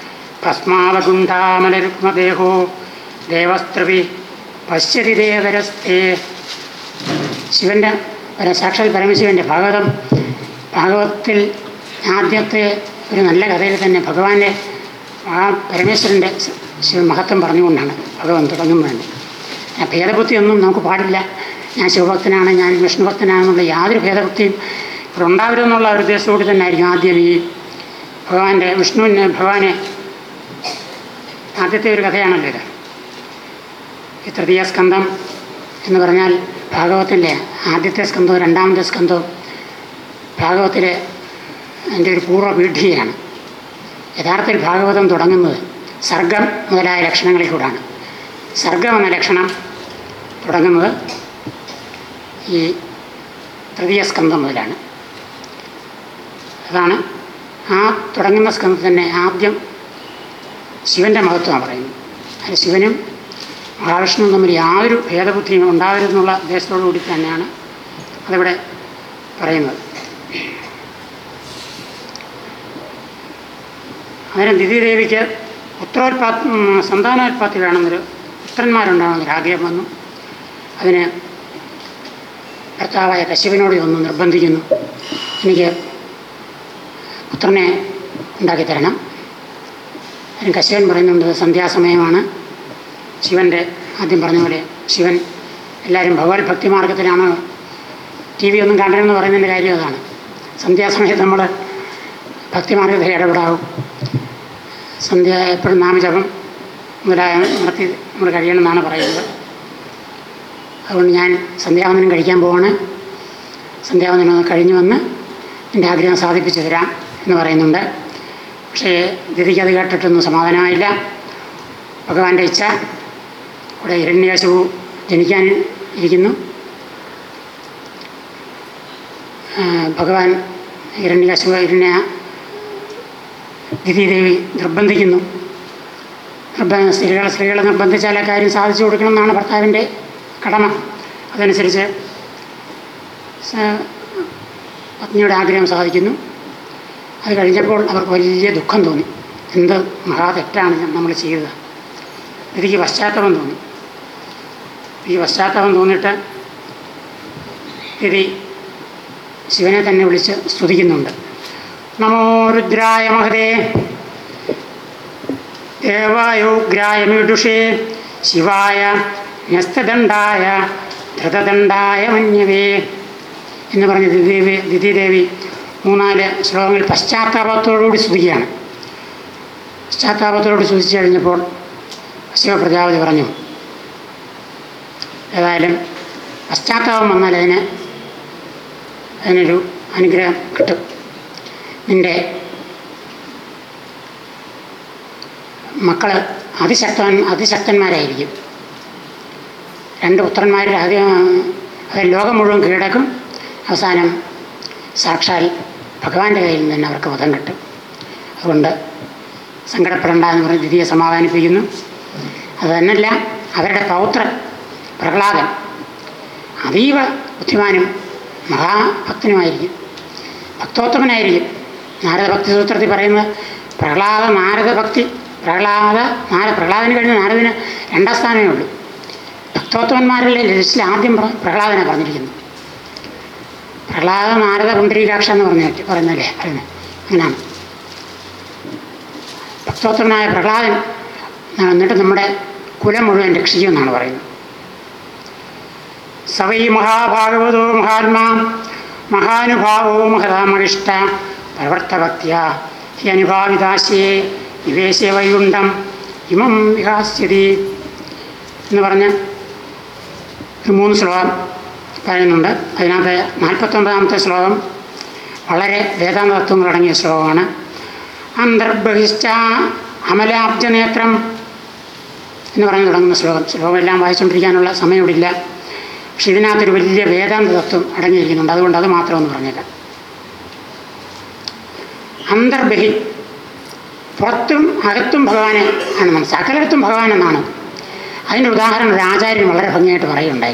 ഭസ്മാവഗുണ്ഠാമലരുക്മദേഹോ ദേവസ്ത്രവി പശ്യതി ദേവരസ്തേ. ശിവൻ്റെ സാക്ഷാൽ പരമശിവൻ്റെ ഭാഗവതം ഭാഗവതത്തിൽ ആദ്യത്തെ ഒരു നല്ല കഥയിൽ തന്നെ ഭഗവാന്റെ ആ പരമേശ്വരൻ്റെ ശിവ മഹത്വം പറഞ്ഞുകൊണ്ടാണ് ഭഗവാൻ തുടങ്ങുന്നത്. ഭേദബുദ്ധിയൊന്നും നമുക്ക് പാടില്ല. ഞാൻ ശിവഭക്തനാണ്, ഞാൻ വിഷ്ണുഭക്തനാണെന്നുള്ള യാതൊരു ഭേദബുദ്ധിയും ഇവിടെ ഉണ്ടാവരുമെന്നുള്ള ഒരു ഉദ്ദേശത്തോടെ തന്നെ ആയിരിക്കും ആദ്യം ഈ ഭഗവാന്റെ വിഷ്ണുവിനെ ഭഗവാനെ ആദ്യത്തെ ഒരു കഥയാണല്ലോ ഇത്. ഈ തൃതീയ സ്കന്ധം എന്ന് പറഞ്ഞാൽ ഭാഗവത്തിൻ്റെ ആദ്യത്തെ സ്കന്ധവും രണ്ടാമത്തെ സ്കന്ധവും ഭാഗവത്തിലെ എൻ്റെ ഒരു പൂർവ്വ പീഠികയാണ്. യഥാർത്ഥത്തിൽ ഭാഗവതം തുടങ്ങുന്നത് സർഗം മുതലായ ലക്ഷണങ്ങളിൽ കൂടാണ്. സർഗം എന്ന ലക്ഷണം തുടങ്ങുന്നത് ഈ തൃതീയ സ്കന്ധം മുതലാണ്. അതാണ് ആ തുടങ്ങുന്ന സ്കന്ധം തന്നെ ആദ്യം ശിവൻ്റെ മഹത്വമാണ് പറയുന്നത്. അത് ശിവനും മഹാവിഷ്ണുവും തമ്മിൽ യാതൊരു ഭേദബുദ്ധിയും ഉണ്ടാവരുതെന്നുള്ള ഉദ്ദേശത്തോടു കൂടി തന്നെയാണ് അതിവിടെ പറയുന്നത്. അന്നേരം ദിതിദേവിക്ക് പുത്രോത്പാ സന്താനോത്പത്തി വേണമെന്നൊരു പുത്രന്മാരുണ്ടാകുന്നൊരു ആഗ്രഹം വന്നു. അതിന് ഭർത്താവായ കശ്യപനോട് ഒന്ന് നിർബന്ധിക്കുന്നു, എനിക്ക് പുത്രനെ ഉണ്ടാക്കി തരണം. അതിന് കശ്യപൻ പറയുന്നുണ്ട്, സന്ധ്യാസമയമാണ്. ശിവൻ്റെ ആദ്യം പറഞ്ഞ പോലെ ശിവൻ എല്ലാവരും ഭഗവത് ഭക്തി മാർഗത്തിലാണ്, ടി വി ഒന്നും കണ്ടതെന്ന് പറയുന്നതിൻ്റെ കാര്യം അതാണ്. സന്ധ്യാസമയത്ത് നമ്മൾ ഭക്തിമാർഗത്തിൽ ഇടപെടാവും. സന്ധ്യ എപ്പോഴും നാമജപം മുതലായ നടത്തി നമ്മൾ കഴിയണമെന്നാണ് പറയുന്നത്. അതുകൊണ്ട് ഞാൻ സന്ധ്യാവന്ദനം കഴിക്കാൻ പോവാണ്. സന്ധ്യാവന്ദനം കഴിഞ്ഞ് വന്ന് എൻ്റെ ആഗ്രഹം സാധിപ്പിച്ചു തരാം എന്ന് പറയുന്നുണ്ട്. പക്ഷേ ദിതിക്ക് അത് കേട്ടിട്ടൊന്നും സമാധാനമായില്ല. ഭഗവാന്റെ ഇച്ഛ ഇവിടെ ഹിരണ്യകശിപു ജനിക്കാൻ ഇരിക്കുന്നു. ഭഗവാൻ ഹിരണ്യകശിപു ഹിരണ്യ ദിതിദേവി നിർബന്ധിക്കുന്നു. നിർബന്ധ സ്ത്രീകളെ സ്ത്രീകളെ നിർബന്ധിച്ചാൽ ആ കാര്യം സാധിച്ചു കൊടുക്കണം എന്നാണ് ഭർത്താവിൻ്റെ കടമ. അതനുസരിച്ച് പത്നിയുടെ ആഗ്രഹം സാധിക്കുന്നു. അത് കഴിഞ്ഞപ്പോൾ അവർക്ക് വലിയ ദുഃഖം തോന്നി. എന്ത് മഹാ തെറ്റാണ് നമ്മൾ ചെയ്തത്. ഇതിക്ക് പശ്ചാത്തലം തോന്നി. ഈ പശ്ചാത്തലം തോന്നിയിട്ട് ഇത് ശിവനെ തന്നെ വിളിച്ച് സ്തുതിക്കുന്നുണ്ട്. നമോ രുദ്രായ മഹതേ ദേവായോഗ്രായ മീഡുഷേ ശിവായ ന്യസ്തദണ്ഡായ ധൃതദണ്ഡായ മന്യവേ എന്ന് പറഞ്ഞ് ദിതിദേവി ദിതിദേവി മൂന്നാല് ശ്ലോകങ്ങൾ പശ്ചാത്താപത്തോടുകൂടി സ്തുതിക്കുകയാണ്. പശ്ചാത്താപത്തോടുകൂടി സ്തുതിച്ചു കഴിഞ്ഞപ്പോൾ ശിവപ്രജാപതി പറഞ്ഞു, ഏതായാലും പശ്ചാത്താപം വന്നാൽ അതിന് അതിനൊരു അനുഗ്രഹം കിട്ടും. നിൻ്റെ മക്കൾ അതിശക്തൻ അതിശക്തന്മാരായിരിക്കും. രണ്ട് പുത്രന്മാരിൽ ആദ്യം അത് ലോകം മുഴുവൻ കീഴടക്കും. അവസാനം സാക്ഷാൽ ഭഗവാന്റെ കയ്യിൽ നിന്ന് തന്നെ അവർക്ക് വധം കിട്ടും. അതുകൊണ്ട് സങ്കടപ്പെടേണ്ട എന്ന് പറഞ്ഞ് ദിതിയെ സമാധാനിപ്പിക്കുന്നു. അത് തന്നെയല്ല, അവരുടെ പൗത്രൻ പ്രഹ്ലാദൻ അതീവ ബുദ്ധിമാനും മഹാഭക്തനുമായിരിക്കും, ഭക്തോത്തമനായിരിക്കും. നാരദഭക്തി സൂത്രത്തിൽ പറയുന്നത് പ്രഹ്ലാദ നാരദ ഭക്തി പ്രഹ്ലാദ നാര പ്രഹ്ലാദന് കഴിഞ്ഞ നാരദിന് രണ്ടാം സ്ഥാനമേ ഉള്ളൂ. ഭക്തോത്തമന്മാരിലെ ലിസ്റ്റിൽ ആദ്യം പ്രഹ്ലാദനെ പറഞ്ഞിരിക്കുന്നു. പ്രഹ്ലാദ നാരദ പുണ്ടരീകാക്ഷ എന്ന് പറഞ്ഞ പറയുന്നല്ലേ പറയുന്നത് അങ്ങനെയാണ്. ഭക്തോത്തമനായ പ്രഹ്ലാദൻ എന്നിട്ട് നമ്മുടെ കുലം മുഴുവൻ രക്ഷിക്കുമെന്നാണ് പറയുന്നത്. സവൈ മഹാഭാഗവതോ മഹാത്മാ മഹാനുഭാവോ മഹതാമഹിഷ്ട പ്രവർത്തഭക്തിയ ഹി അനുഭാവിതാശയെ നിവേശേ വൈകുണ്ഠം ഇമം വിഹാസ്യതി എന്ന് പറഞ്ഞ് ഒരു മൂന്ന് ശ്ലോകം പറയുന്നുണ്ട്. അതിനകത്ത് നാൽപ്പത്തൊമ്പതാമത്തെ ശ്ലോകം വളരെ വേദാന്ത തത്വങ്ങളടങ്ങിയ ശ്ലോകമാണ്. അന്തർബഹിശ്ച അമലാബ്ജനേത്രം എന്ന് പറഞ്ഞ് തുടങ്ങുന്ന ശ്ലോകം. ശ്ലോകം എല്ലാം വായിച്ചുകൊണ്ടിരിക്കാനുള്ള സമയം ഇവിടെ ഇല്ല. പക്ഷെ ഇതിനകത്തൊരു വലിയ വേദാന്ത തത്വം അടങ്ങിയിരിക്കുന്നുണ്ട്. അതുകൊണ്ട് അത് മാത്രമൊന്നും പറഞ്ഞില്ല. അന്തർബഹി, പുറത്തും അകത്തും ഭഗവാനെ ആണെന്നാണ്, സകലത്തും ഭഗവാൻ എന്നാണ്. അതിൻ്റെ ഉദാഹരണം ഒരു ആചാര്യൻ വളരെ ഭംഗിയായിട്ട് പറയുകയുണ്ടായി.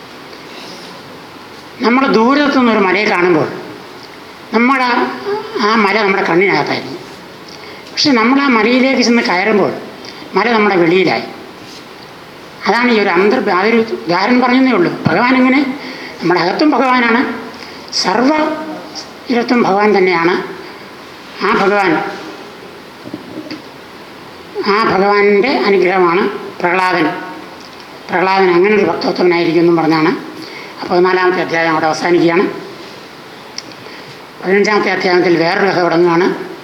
നമ്മൾ ദൂരത്തു നിന്നൊരു മലയെ കാണുമ്പോൾ നമ്മുടെ ആ മല നമ്മുടെ കണ്ണിനകത്തായിരുന്നു. പക്ഷെ നമ്മൾ ആ മലയിലേക്ക് ചെന്ന് കയറുമ്പോൾ മല നമ്മുടെ വെളിയിലായി. അതാണ് ഈ ഒരു അന്തർ അതൊരു ഉദാഹരണം പറഞ്ഞതേ ഉള്ളൂ. ഭഗവാൻ എങ്ങനെ നമ്മുടെ അകത്തും ഭഗവാനാണ്, സർവ ഇടത്തും ഭഗവാൻ തന്നെയാണ്. ആ ഭഗവാൻ ആ ഭഗവാന്റെ അനുഗ്രഹമാണ് പ്രഹ്ലാദൻ. പ്രഹ്ലാദൻ അങ്ങനെ ഒരു ഭക്തത്വനായിരിക്കും എന്നും പറഞ്ഞാണ് പതിനാലാമത്തെ അധ്യായം അവിടെ അവസാനിക്കുകയാണ്. പതിനഞ്ചാമത്തെ അധ്യായത്തിൽ വേറൊരു കഥ തുടങ്ങുകയാണ്.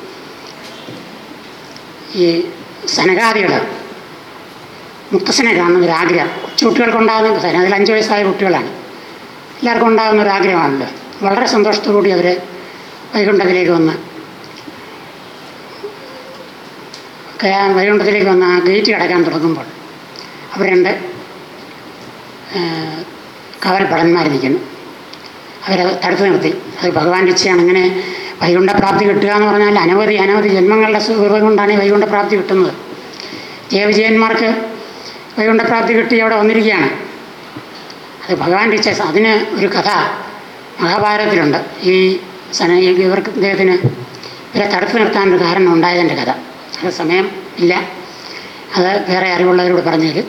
ഈ സനകാദികൾ മുത്തശ്ശനെ കാണുന്നൊരാഗ്രഹം കൊച്ചുകുട്ടികൾക്കുണ്ടാകുന്ന സന അതിൽ അഞ്ച് വയസ്സായ കുട്ടികളാണ്. എല്ലാവർക്കും ഉണ്ടാകുന്ന ഒരു ആഗ്രഹമാണല്ലോ. വളരെ സന്തോഷത്തോടുകൂടി അവർ വൈകുണ്ഠത്തിലേക്ക് വന്ന് വൈകുണ്ഠത്തിലേക്ക് വന്ന് ആ ഗേറ്റ് കടക്കാൻ തുടങ്ങുമ്പോൾ അവർ രണ്ട് കാവൽ ഭടന്മാർ നിൽക്കുന്നു. അവരത് തടുത്തു നിർത്തി. അത് ഭഗവാന്റെ ഇച്ഛയാണ്. അങ്ങനെ വൈകുണ്ഠപ്രാപ്തി കിട്ടുക എന്ന് പറഞ്ഞാൽ അനവധി അനവധി ജന്മങ്ങളുടെ സുഹൃതം കൊണ്ടാണ് ഈ വൈകുണ്ഠപ്രാപ്തി കിട്ടുന്നത്. ജയവിജയന്മാർക്ക് വൈകുണ്ഠപ്രാപ്തി കിട്ടി അവിടെ വന്നിരിക്കുകയാണ്. അത് ഭഗവാന്റെ ഇച്ഛ. അതിന് ഒരു കഥ മഹാഭാരതത്തിലുണ്ട്. ഈ സന ഇവർക്ക് ഇദ്ദേഹത്തിന് ഇവരെ തടുത്തു നിർത്താനൊരു കാരണം ഉണ്ടായതിൻ്റെ കഥ. അത് സമയം ഇല്ല, അത് വേറെ അറിവുള്ളവരോട് പറഞ്ഞു തരും.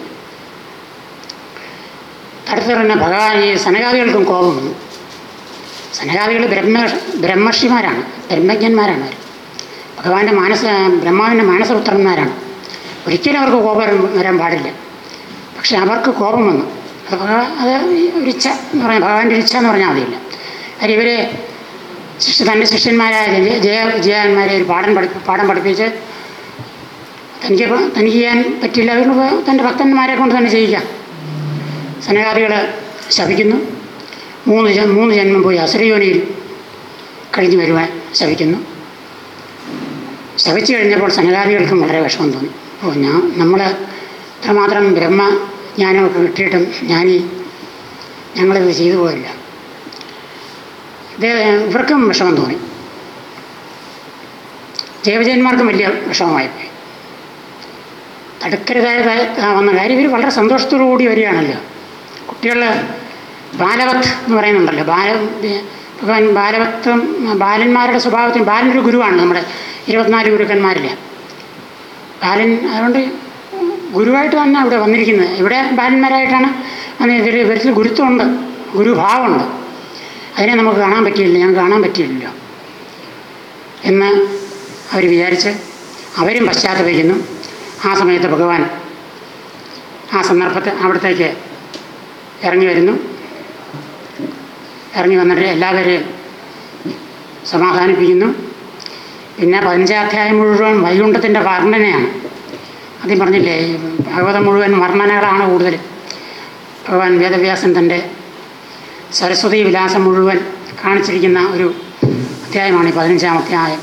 തടുത്തു തന്നെ ഭഗവാൻ ഈ സനകാദികൾക്കും കോപം വന്നു. സനകാദികൾ ബ്രഹ്മ ബ്രഹ്മർഷിമാരാണ്, ബ്രഹ്മജ്ഞന്മാരാണ് അവർ. ഭഗവാന്റെ മാനസ ബ്രഹ്മാവിൻ്റെ മാനസപുത്രന്മാരാണ്. ഒരിക്കലും അവർക്ക് കോപം വരാൻ പാടില്ല. പക്ഷെ അവർക്ക് കോപം വന്നു. അത് ഭഗവാൻ അത് ഒരു ഇച്ഛ എന്ന് പറഞ്ഞാൽ ഭഗവാന്റെ ഒരു ഇച്ഛ എന്ന് പറഞ്ഞാൽ മതിയില്ല. കാര്യം ഇവർ ശിഷ്യ തൻ്റെ ശിഷ്യന്മാരായ ജയ വിജയന്മാരെ ഒരു പാഠം പഠി പാഠം പഠിപ്പിച്ച് തനിക്ക് തനിക്ക് ചെയ്യാൻ പറ്റില്ല, അതുകൊണ്ട് തൻ്റെ ഭക്തന്മാരെ കൊണ്ട് തന്നെ ചെയ്യിക്കാം. സനകാദികൾ ശപിക്കുന്നു. മൂന്ന് മൂന്ന് ജന്മം പോയി അസുരയോനിയിൽ കഴിഞ്ഞു വരുവാൻ ശപിക്കുന്നു. ശപിച്ചു കഴിഞ്ഞപ്പോൾ സനകാദികൾക്കും വളരെ വിഷമം തോന്നി. ഓ, ഞാൻ നമ്മൾ ഇത്രമാത്രം ബ്രഹ്മജ്ഞാനമൊക്കെ കിട്ടിയിട്ടും ഞാനീ ഞങ്ങളിത് ചെയ്തു പോയില്ല. ഇത് ഇവർക്കും വിഷമം തോന്നി. ജയവിജയന്മാർക്കും വലിയ വിഷമമായിപ്പോയി. തടുക്കരുതായ വന്ന കാര്യം ഇവർ വളരെ സന്തോഷത്തോടു കൂടി വരികയാണല്ലോ. കുട്ടികൾ ബാലവത്ത് എന്ന് പറയുന്നുണ്ടല്ലോ. ബാല ഭഗവാൻ ബാലവത്വം ബാലന്മാരുടെ സ്വഭാവത്തിന് ബാലനൊരു ഗുരുവാണ് നമ്മുടെ ഇരുപത്തിനാല് ഗുരുക്കന്മാരിൽ. ബാലൻ അതുകൊണ്ട് ഗുരുവായിട്ട് തന്നെ അവിടെ വന്നിരിക്കുന്നത്. ഇവിടെ ബാലന്മാരായിട്ടാണ് അന്ന് ഇതിൽ ഇവരിൽ ഗുരുത്വമുണ്ട്, ഗുരുഭാവമുണ്ട്. അതിനെ നമുക്ക് കാണാൻ പറ്റിയില്ല, ഞങ്ങൾക്ക് കാണാൻ പറ്റിയില്ലല്ലോ എന്ന് അവർ വിചാരിച്ച് അവരും പശ്ചാത്തപിക്കുന്നു. ആ സമയത്ത് ഭഗവാൻ ആ സന്ദർഭത്തിൽ അവിടത്തേക്ക് ഇറങ്ങി വരുന്നു. ഇറങ്ങി വന്നിട്ട് എല്ലാവരെയും സമാധാനിപ്പിക്കുന്നു. പിന്നെ പതിനഞ്ചാധ്യായം മുഴുവൻ വൈകുണ്ഠത്തിൻ്റെ വർണ്ണനയാണ്. ആദ്യം പറഞ്ഞില്ലേ, ഈ ഭാഗവതം മുഴുവൻ വർണ്ണനകളാണ് കൂടുതൽ. ഭഗവാൻ വേദവ്യാസൻ തൻ്റെ സരസ്വതി വിലാസം മുഴുവൻ കാണിച്ചിരിക്കുന്ന ഒരു അധ്യായമാണ് ഈ പതിനഞ്ചാം അധ്യായം.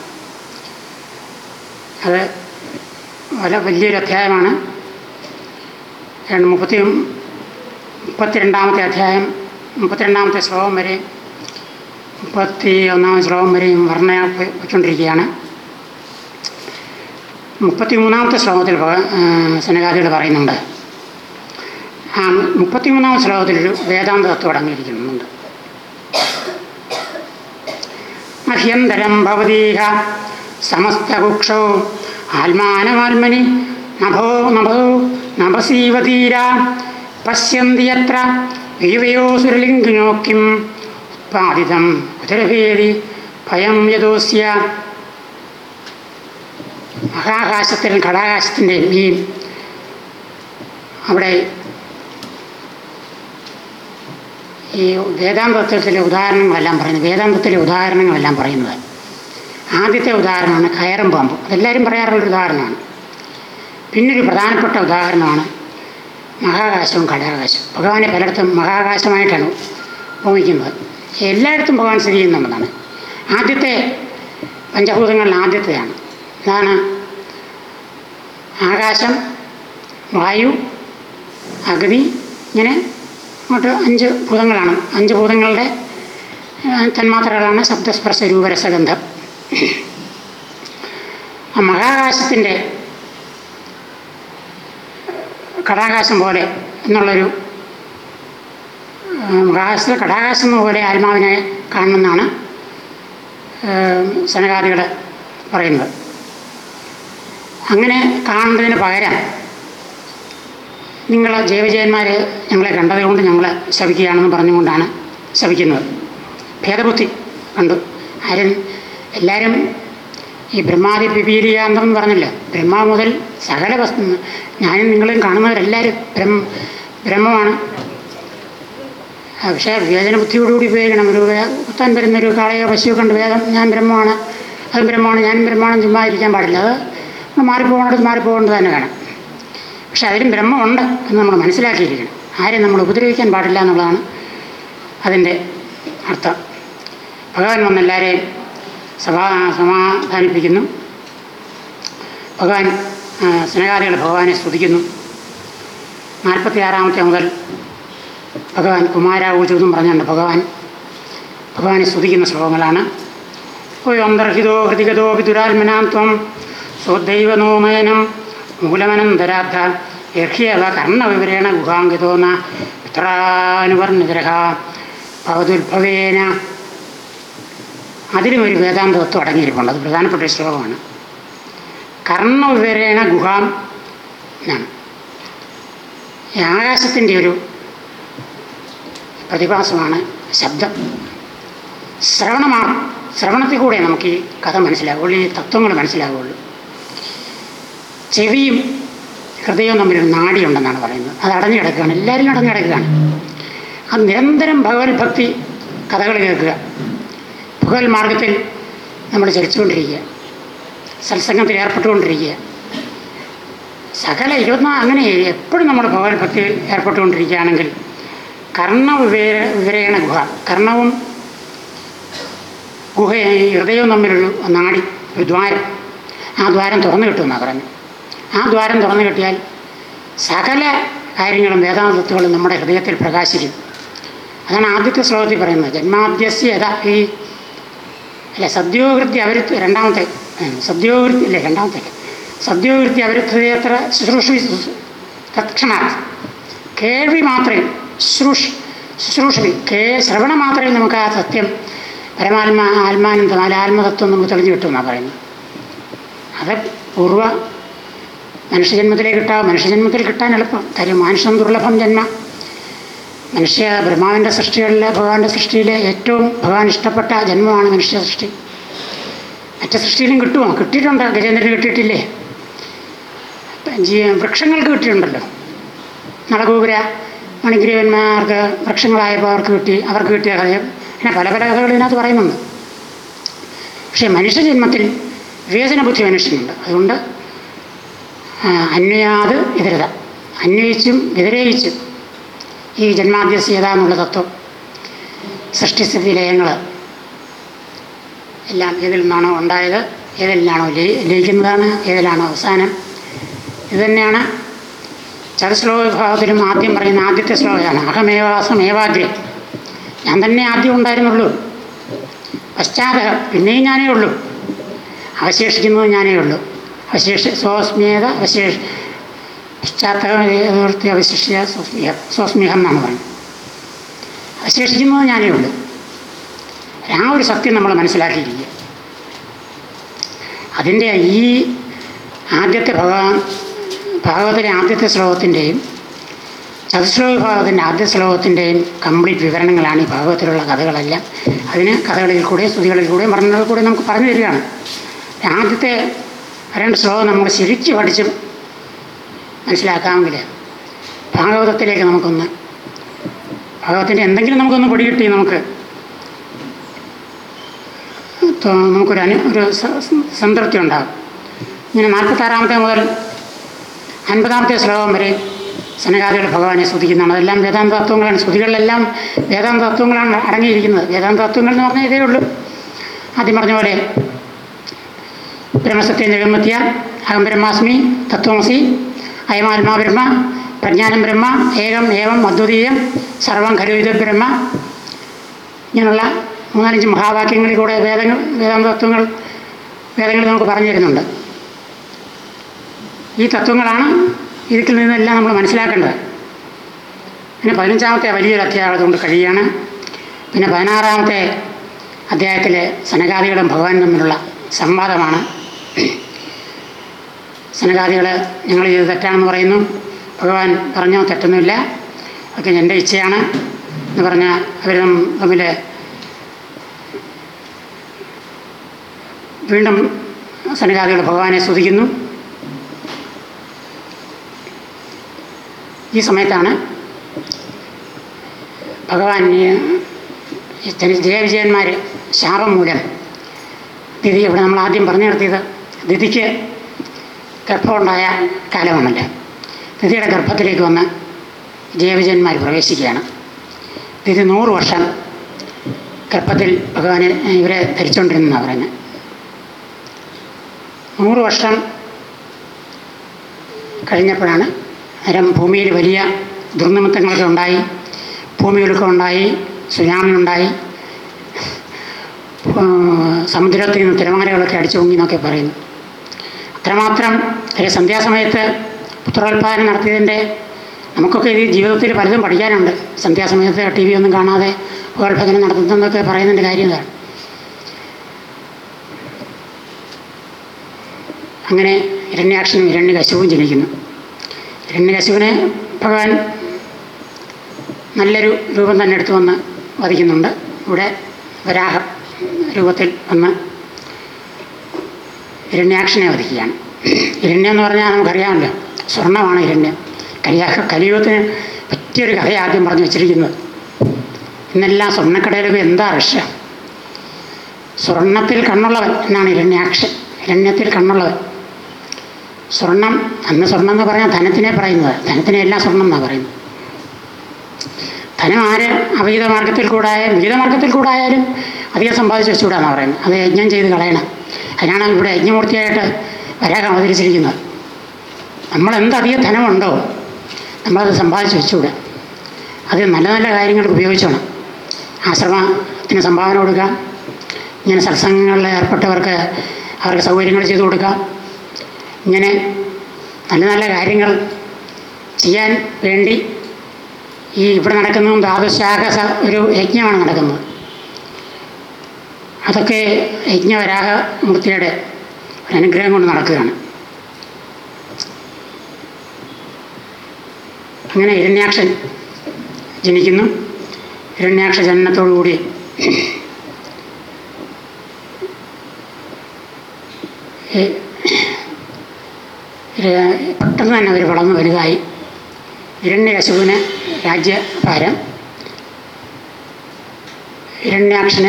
അത് വളരെ വലിയൊരു അധ്യായമാണ്. മുപ്പത്തി മുപ്പത്തിരണ്ടാമത്തെ അധ്യായം മുപ്പത്തിരണ്ടാമത്തെ ശ്ലോകം വരെ മുപ്പത്തി ഒന്നാമത്തെ ശ്ലോകം വരെയും വർണ്ണ വച്ചുകൊണ്ടിരിക്കുകയാണ്. മുപ്പത്തി മൂന്നാമത്തെ ശ്ലോകത്തിൽ സനകാദികൾ പറയുന്നുണ്ട്. ആ മുപ്പത്തി മൂന്നാമത്തെ ശ്ലോകത്തിലൊരു വേദാന്ത തത്വം അടങ്ങിയിരിക്കുന്നുണ്ട്. മഹ്യന്തരം ഭവതീഹ സമസ്തകുക്ഷോ ആത്മാനമാത്മനി നഭോ നഭോ നഭസീവതീര പശ്യന്തി യത്ര വൈവയോസുരലിംഗിനോ കിം ഉത്പാദിതം ഉദരഭേദി ഭയം യദോസ്യ. മഹാകാശത്തിലും ഘടാകാശത്തിൻ്റെ ഈ അവിടെ ഈ വേദാന്തത്തിലെ ഉദാഹരണങ്ങളെല്ലാം പറയുന്നത് വേദാന്തത്തിലെ ഉദാഹരണങ്ങളെല്ലാം പറയുന്നത് ആദ്യത്തെ ഉദാഹരണമാണ് കയറും പാമ്പും. അതെല്ലാവരും പറയാറുള്ളൊരു ഉദാഹരണമാണ്. പിന്നൊരു പ്രധാനപ്പെട്ട ഉദാഹരണമാണ് മഹാകാശവും ഘടാകാശവും. ഭഗവാനെ പലയിടത്തും മഹാകാശമായിട്ടാണ് ഉപമിക്കുന്നത്. എല്ലായിടത്തും ഭഗവാൻ സ്ഥിതി ചെയ്യുന്നതാണ്. ആദ്യത്തെ പഞ്ചഭൂതങ്ങളിൽ ആദ്യത്തെയാണ്. അതാണ് ആകാശം, വായു, അഗ്നി, ഇങ്ങനെ അങ്ങോട്ട് അഞ്ച് ഭൂതങ്ങളാണ്. അഞ്ച് ഭൂതങ്ങളുടെ തന്മാത്രകളാണ് ശബ്ദസ്പർശ രൂപരസഗന്ധം. ആ മഹാകാശത്തിൻ്റെ ഘടാകാശം പോലെ എന്നുള്ളൊരു മഹാകാശത്തിൽ ഘടാകാശം പോലെ ആത്മാവിനെ കാണണമെന്നാണ് സനകാദികൾ പറയുന്നത്. അങ്ങനെ കാണുന്നതിന് പകരം നിങ്ങൾ ജൈവജയന്മാർ ഞങ്ങളെ കണ്ടതുകൊണ്ട് ഞങ്ങളെ ശപിക്കുകയാണെന്ന് പറഞ്ഞുകൊണ്ടാണ് ശപിക്കുന്നത്. ഭേദബുദ്ധി കണ്ടു. ആരും എല്ലാവരും ഈ ബ്രഹ്മാദി പിപീലികാന്തം എന്ന് പറഞ്ഞില്ല. ബ്രഹ്മ മുതൽ സകല വസ്തു ഞാനും നിങ്ങളും കാണുന്നവരെല്ലാവരും ബ്രഹ്മ ബ്രഹ്മമാണ്. പക്ഷേ വിവേചന ബുദ്ധിയോടുകൂടി ഉപയോഗിക്കണം. ഒരു കുത്താൻ വരുന്നൊരു കാളയോ പശുവോ കണ്ട് വേദം ഞാൻ ബ്രഹ്മമാണ്, അതും ബ്രഹ്മമാണ്, ഞാനും ബ്രഹ്മമാണെന്ന് ചുമ്മാ ഇരിക്കാൻ പാടില്ല. അത് മാറിപ്പോകേണ്ടത് മാറിപ്പോകേണ്ടത് തന്നെ വേണം. പക്ഷെ അതിലും ബ്രഹ്മമുണ്ട് എന്ന് നമ്മൾ മനസ്സിലാക്കിയിരിക്കണം. ആരെയും നമ്മൾ ഉപദ്രവിക്കാൻ പാടില്ല എന്നുള്ളതാണ് അതിൻ്റെ അർത്ഥം. ഭഗവാൻ വന്നെല്ലാവരെയും സമാ സമാധാനിപ്പിക്കുന്നു. ഭഗവാൻ സ്നേഹാദികൾ ഭഗവാനെ സ്തുതിക്കുന്നു. നാൽപ്പത്തി ആറാമത്തെ മുതൽ ഭഗവാൻ കുമാരാവൂചു എന്നും പറഞ്ഞുകൊണ്ട് ഭഗവാൻ ഭഗവാനെ സ്തുതിക്കുന്ന ശ്ലോകങ്ങളാണ്. ഓ അന്തർഹിതോ ഹൃതിഗതോ വിദുരാത്മനാം ത്വം സ്വദൈവനോമയനം മൂലമനന്തരാദ്ധ യർഹ്യവ കർണവിവരേണ ഗുഹാങ്കിതോ ന പിത്രാനുവർണിതരഹ ഭവതുദ്ഭവേന. അതിലും ഒരു വേദാന്ത തത്വം അടങ്ങിയിരിപ്പുണ്ട്. അത് പ്രധാനപ്പെട്ട ഒരു ശ്ലോകമാണ്. കർണവിവരേണ ഗുഹാം എന്നാണ്. ഈ ആകാശത്തിൻ്റെ ഒരു പ്രതിഭാസമാണ് ശബ്ദം. ശ്രവണമാണ്. ശ്രവണത്തിൽ കൂടെ നമുക്ക് ഈ കഥ മനസ്സിലാവുള്ളൂ, ഈ തത്വങ്ങൾ മനസ്സിലാവുള്ളൂ. ചെവിയും ഹൃദയവും തമ്മിലൊരു നാഡിയുണ്ടെന്നാണ് പറയുന്നത്. അത് അടഞ്ഞു കിടക്കുകയാണ്, എല്ലാവരും അടഞ്ഞു കിടക്കുകയാണ്. അത് നിരന്തരം ഭഗവത് ഭക്തി കഥകൾ കേൾക്കുക, ഭഗവത് മാർഗത്തിൽ നമ്മൾ ചലിച്ചുകൊണ്ടിരിക്കുക, സത്സംഗത്തിൽ ഏർപ്പെട്ടുകൊണ്ടിരിക്കുക, സകല ഇരുപത്തിനാല് അങ്ങനെ എപ്പോഴും നമ്മൾ ഭഗവത് ഭക്തിയിൽ ഏർപ്പെട്ടുകൊണ്ടിരിക്കുകയാണെങ്കിൽ കർണ വിവര വിവരേണ ഗുഹ, കർണവും ഗുഹ ഹൃദയവും തമ്മിലൊരു നാടി, ഒരു ദ്വാരം, ആ ദ്വാരം തുറന്നു കിട്ടുമെന്നാണ് പറയുന്നത്. ആ ദ്വാരം തുറന്നു കിട്ടിയാൽ സകല കാര്യങ്ങളും വേദാന്തത്വങ്ങളും നമ്മുടെ ഹൃദയത്തിൽ പ്രകാശിക്കും. അതാണ് ആദ്യത്തെ ശ്ലോകത്തിൽ പറയുന്നത്. ജന്മാദ്യസ്യ യഥാ ഈ അല്ലെ സദ്യോവൃത്തി അവരുത്തി രണ്ടാമത്തെ സദ്യോവൃത്തി അല്ലേ രണ്ടാമത്തെ സദ്യോവൃത്തി അവരുത്തിയത്ര ശുശ്രൂഷി തത്ക്ഷണാത് കേൾവി മാത്രമേ ശുശ്രൂഷ ശുശ്രൂഷി കേ ശ്രവണം മാത്രമേ നമുക്ക് ആ സത്യം പരമാത്മാ ആത്മാനന്ദം അല്ല ആത്മതത്വം നമുക്ക് തെളിഞ്ഞു കിട്ടുമെന്നാണ് പറയുന്നത്. അത് പൂർവ്വ മനുഷ്യജന്മത്തിലേക്ക് കിട്ടാവും. മനുഷ്യജന്മത്തിൽ കിട്ടാൻ എളുപ്പം. കാര്യം മാനുഷം ദുർലഭം ജന്മ. മനുഷ്യ ബ്രഹ്മാവിൻ്റെ സൃഷ്ടികളിലെ ഭഗവാന്റെ സൃഷ്ടിയിലെ ഏറ്റവും ഭഗവാൻ ഇഷ്ടപ്പെട്ട ജന്മമാണ് മനുഷ്യ സൃഷ്ടി. മറ്റു സൃഷ്ടിയിലും കിട്ടുമോ? കിട്ടിയിട്ടുണ്ട്. ഗജേന്ദ്രന് കിട്ടിയിട്ടില്ലേ? ജീ വൃക്ഷങ്ങൾക്ക് കിട്ടിയിട്ടുണ്ടല്ലോ. നളകൂപുര മണിഗ്രീവന്മാർക്ക് വൃക്ഷങ്ങളായപ്പോൾ അവർക്ക് കിട്ടി, അവർക്ക് കിട്ടിയ കഥ അങ്ങനെ പല പല കഥകൾ ഇതിനകത്ത് പറയുന്നുണ്ട്. പക്ഷേ മനുഷ്യജന്മത്തിൽ വിവേചന ബുദ്ധി മനുഷ്യനുണ്ട്. അതുകൊണ്ട് അന്വയാത് ഇതരത, അന്വയിച്ചും വ്യതിരയിച്ചും ഈ ജന്മാദ്യസ്യത എന്നുള്ള തത്വം, സൃഷ്ടിസ്ഥിതി ലയങ്ങൾ എല്ലാം ഏതിൽ നിന്നാണോ ഉണ്ടായത്, ഏതിലാണോ ലയി ലയിക്കുന്നതാണ്, ഏതിലാണോ അവസാനം, ഇതുതന്നെയാണ് ചതുശ്ലോക വിഭാഗത്തിലും ആദ്യം പറയുന്ന ആദ്യത്തെ ശ്ലോകമാണ്. അഹമേവാസം ഏവാഗ്രെ, ഞാൻ തന്നെ ആദ്യം ഉണ്ടായിരുന്നുള്ളൂ. പശ്ചാത്ത പിന്നെയും ഞാനേ ഉള്ളൂ. അവശേഷിക്കുന്നത് ഞാനേ ഉള്ളൂ. അവശേഷ സ്വസ്മ്യേത അവശേഷ പശ്ചാത്തലവൃത്തി അവശിഷ്യ സ്വസ്മിഹം സ്വസ്മിഹം എന്നാണ് പറയുന്നത്. അവശേഷിക്കുന്നത് ഞാനേ ഉള്ളൂ. ആ ഒരു സത്യം നമ്മൾ മനസ്സിലാക്കിയിരിക്കുക. അതിൻ്റെ ഈ ആദ്യത്തെ ഭഗവാൻ ഭാഗവതിലെ ആദ്യത്തെ ശ്ലോകത്തിൻ്റെയും ചതുശ്ലോക വിഭാഗത്തിൻ്റെ ആദ്യ ശ്ലോകത്തിൻ്റെയും കംപ്ലീറ്റ് വിവരണങ്ങളാണ് ഈ ഭാഗവത്തിലുള്ള കഥകളെല്ലാം. അതിന് കഥകളിൽ കൂടെ സ്തുതികളിൽ കൂടെ വർണ്ണകളിൽ കൂടെ നമുക്ക് പറഞ്ഞു തരികയാണ്. ആദ്യത്തെ രണ്ട് ശ്ലോകം നമുക്ക് ശരിച്ച് പഠിച്ച് മനസ്സിലാക്കാമെങ്കിൽ ഭാഗവതത്തിലേക്ക് നമുക്കൊന്ന് ഭാഗവത്തിൻ്റെ എന്തെങ്കിലും നമുക്കൊന്ന് പിടികിട്ടി നമുക്ക് നമുക്കൊരു അനു ഒരു സംതൃപ്തി ഉണ്ടാകും. ഇങ്ങനെ നാൽപ്പത്താറാമത്തെ മുതൽ അൻപതാമത്തെ ശ്ലോകം വരെ സനകാദികൾ ഭഗവാനെ സ്തുതിക്കുന്നതാണ്. അതെല്ലാം വേദാന്ത തത്വങ്ങളാണ്. സ്തുതികളിലെല്ലാം വേദാന്ത തത്വങ്ങളാണ് അടങ്ങിയിരിക്കുന്നത്. വേദാന്ത തത്വങ്ങൾ എന്ന് പറഞ്ഞാൽ ഇതേ ഉള്ളൂ. ആദ്യം പറഞ്ഞ പോലെ ബ്രഹ്മസത്യം ജഗന്മത്യ അഹം ബ്രഹ്മാസ്മി തത്വമസി അയമാത്മാ ബ്രഹ്മ പ്രജ്ഞാനം ബ്രഹ്മ ഏകം ഏവം അദ്വിതീയം സർവം ഖലു ഇദം ബ്രഹ്മ. ഇങ്ങനെയുള്ള മൂന്നാലഞ്ച് മഹാവാക്യങ്ങളിൽ കൂടെ വേദങ്ങൾ വേദാന്ത തത്വങ്ങൾ വേദങ്ങളിൽ നമുക്ക് പറഞ്ഞു തരുന്നുണ്ട്. ഈ തത്വങ്ങളാണ് ഇതിൽ നിന്നെല്ലാം നമ്മൾ മനസ്സിലാക്കേണ്ടത്. പിന്നെ പതിനഞ്ചാമത്തെ വലിയൊരു അധ്യായം കൊണ്ട് കഴിയുകയാണ്. പിന്നെ പതിനാറാമത്തെ അധ്യായത്തിലെ സനകാദികളും ഭഗവാനും തമ്മിലുള്ള സംവാദമാണ്. സനകാദികൾ ഞങ്ങൾ ഇത് തെറ്റാണെന്ന് പറയുന്നു. ഭഗവാൻ പറഞ്ഞോ തെറ്റൊന്നുമില്ല, അതൊക്കെ എൻ്റെ ഇച്ഛയാണ് എന്ന് പറഞ്ഞാൽ അവർ തമ്മിൽ വീണ്ടും സനകാദികൾ ഭഗവാനെ സ്തുതിക്കുന്നു. ഈ സമയത്താണ് ഭഗവാൻ ജയവിജയന്മാർ ശാപം മൂലം ദിതി, ഇവിടെ നമ്മൾ ആദ്യം പറഞ്ഞു നിർത്തിയത് ദിതിക്ക് ഗർഭമുണ്ടായ കാലമാണല്ലോ. ദിതിയുടെ ഗർഭത്തിലേക്ക് വന്ന് ജയവിജയന്മാർ പ്രവേശിക്കുകയാണ്. ദിതി നൂറ് വർഷം ഗർഭത്തിൽ ഭഗവാനെ ഇവരെ ധരിച്ചുകൊണ്ടിരുന്നതാണ് പറയുന്നത്. നൂറ് വർഷം കഴിഞ്ഞപ്പോഴാണ് നേരം ഭൂമിയിൽ വലിയ ദുർനിമിത്തങ്ങളൊക്കെ ഉണ്ടായി. ഭൂമിയൊലുക്കം ഉണ്ടായി, സുനാമി ഉണ്ടായി, സമുദ്രത്തിൽ നിന്ന് തിരമാലകളൊക്കെ അടിച്ചു പൊങ്ങി എന്നൊക്കെ പറയുന്നു. അത്രമാത്രം ഒരു സന്ധ്യാസമയത്ത് പുത്രോത്പാദനം നടത്തിയതിൻ്റെ നമുക്കൊക്കെ ഈ ജീവിതത്തിൽ പലതും പഠിക്കാനുണ്ട്. സന്ധ്യാസമയത്ത് ടി വി ഒന്നും കാണാതെ ഉപോത്ഭജനം നടത്തുന്നതൊക്കെ പറയുന്നതിൻ്റെ കാര്യം ഇതാണ്. അങ്ങനെ ഹിരണ്യാക്ഷനും ഹിരണ്യകശിപുവും ജനിക്കുന്നു. ഹിരണ്യകശിപുവിനെ ഭഗവാൻ നല്ലൊരു രൂപം തന്നെ എടുത്തു വന്ന് വധിക്കുന്നുണ്ട്. ഇവിടെ വരാഹ രൂപത്തിൽ വന്ന് ഹിരണ്യാക്ഷനെ വധിക്കുകയാണ്. ഹിരണ്യം എന്ന് പറഞ്ഞാൽ നമുക്കറിയാമല്ലോ, സ്വർണ്ണമാണ് ഹിരണ്യം. കലിയാ കലിയുഗത്തിന് പറ്റിയൊരു കഥ ആദ്യം പറഞ്ഞു വെച്ചിരിക്കുന്നത്. ഇന്നെല്ലാം സ്വർണ്ണക്കടയിലൊക്കെ എന്താ റഷ്യ. സ്വർണ്ണത്തിൽ കണ്ണുള്ളവൻ എന്നാണ് ഹിരണ്യാക്ഷൻ. ഹിരണ്യത്തിൽ കണ്ണുള്ളവൻ. സ്വർണം, അന്ന് സ്വർണ്ണം എന്ന് പറഞ്ഞാൽ ധനത്തിനെ പറയുന്നത്. ധനത്തിനെ എല്ലാം സ്വർണ്ണം എന്നാണ് പറയുന്നത്. ധനം ആര് അവിഹിത മാർഗത്തിൽ കൂടെ ആയാലും വിഹിത മാർഗത്തിൽ കൂടെ ആയാലും അധികം സമ്പാദിച്ച് വെച്ചുകൂടാന്നാണ് പറയുന്നത്. അത് യജ്ഞം ചെയ്ത് കളയണം. അതിനാണ് ഇവിടെ യജ്ഞമൂർത്തിയായിട്ട് വരാഹം അവതരിച്ചിരിക്കുന്നത്. നമ്മളെന്തധികം ധനമുണ്ടോ നമ്മളത് സമ്പാദിച്ച് വെച്ചുകൂടാ. അത് നല്ല നല്ല കാര്യങ്ങൾക്ക് ഉപയോഗിച്ചോണം. ആശ്രമത്തിന് സംഭാവന കൊടുക്കാം, ഇങ്ങനെ സത്സംഗങ്ങളിൽ ഏർപ്പെട്ടവർക്ക് അവർക്ക് സൗകര്യങ്ങൾ ചെയ്തു കൊടുക്കാം. ഇങ്ങനെ നല്ല നല്ല കാര്യങ്ങൾ ചെയ്യാൻ വേണ്ടി ഈ ഇവിടെ നടക്കുന്നതും ദ്വാദശാഖ ഒരു യജ്ഞമാണ് നടക്കുന്നത്. അതൊക്കെ യജ്ഞവരാഹ മൂർത്തിയുടെ ഒരു അനുഗ്രഹം കൊണ്ട് നടക്കുകയാണ്. അങ്ങനെ ഹിരണ്യാക്ഷൻ ജനിക്കുന്നു. ഹിരണ്യാക്ഷ ജനനത്തോടുകൂടി പെട്ടെന്ന് തന്നെ അവർ വളർന്നു വലുതായി. ഹിരണ്യകശിപുവിന് രാജ്യഭാരം, ഹിരണ്യാക്ഷന്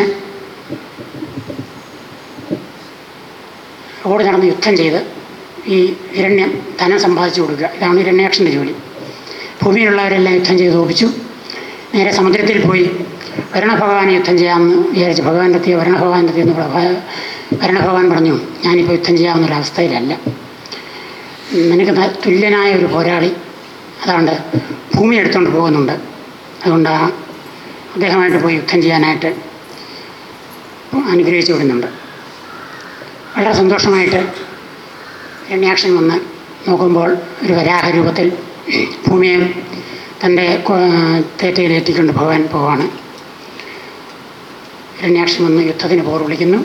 ഓടി നടന്ന് യുദ്ധം ചെയ്ത് ഈ ഹിരണ്യം ധനം സമ്പാദിച്ചു കൊടുക്കുക. ഇതാണ് ഹിരണ്യാക്ഷൻ്റെ ജോലി. ഭൂമിയിലുള്ളവരെല്ലാം യുദ്ധം ചെയ്ത് തോപ്പിച്ചു. നേരെ സമുദ്രത്തിൽ പോയി വരുണഭഗവാനെ യുദ്ധം ചെയ്യാമെന്ന് വിചാരിച്ചു. ഭഗവാന്റെ എത്തിയ വരുണഭഗവാന്റെ എത്തിയെന്ന് വരുണഭഗവാൻ പറഞ്ഞു, ഞാനിപ്പോൾ യുദ്ധം ചെയ്യാവുന്നൊരവസ്ഥയിലല്ല. നിനക്ക് തുല്യനായ ഒരു പോരാളി അതുകൊണ്ട് ഭൂമി എടുത്തുകൊണ്ട് പോകുന്നുണ്ട്. അതുകൊണ്ട് അദ്ദേഹമായിട്ട് പോയി യുദ്ധം ചെയ്യാനായിട്ട് അനുഗ്രഹിച്ചു വിടുന്നുണ്ട്. വളരെ സന്തോഷമായിട്ട് ഹിരണ്യാക്ഷൻ വന്ന് നോക്കുമ്പോൾ ഒരു വരാഹ രൂപത്തിൽ ഭൂമിയെ തൻ്റെ തേറ്റയിലേറ്റിക്കൊണ്ട് ഭഗവാൻ പോവാണ്. ഹിരണ്യാക്ഷൻ വന്ന് യുദ്ധത്തിന് പോർ വിളിക്കുന്നു.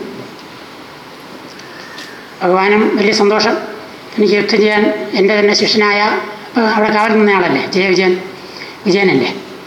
ഭഗവാനും വലിയ സന്തോഷം. എനിക്ക് യുദ്ധം ചെയ്യാൻ എൻ്റെ തന്നെ ശിഷ്യനായ അവിടെ കാവൽ നിന്നയാളല്ലേ ജയവിജയൻ, വിജയനല്ലേ,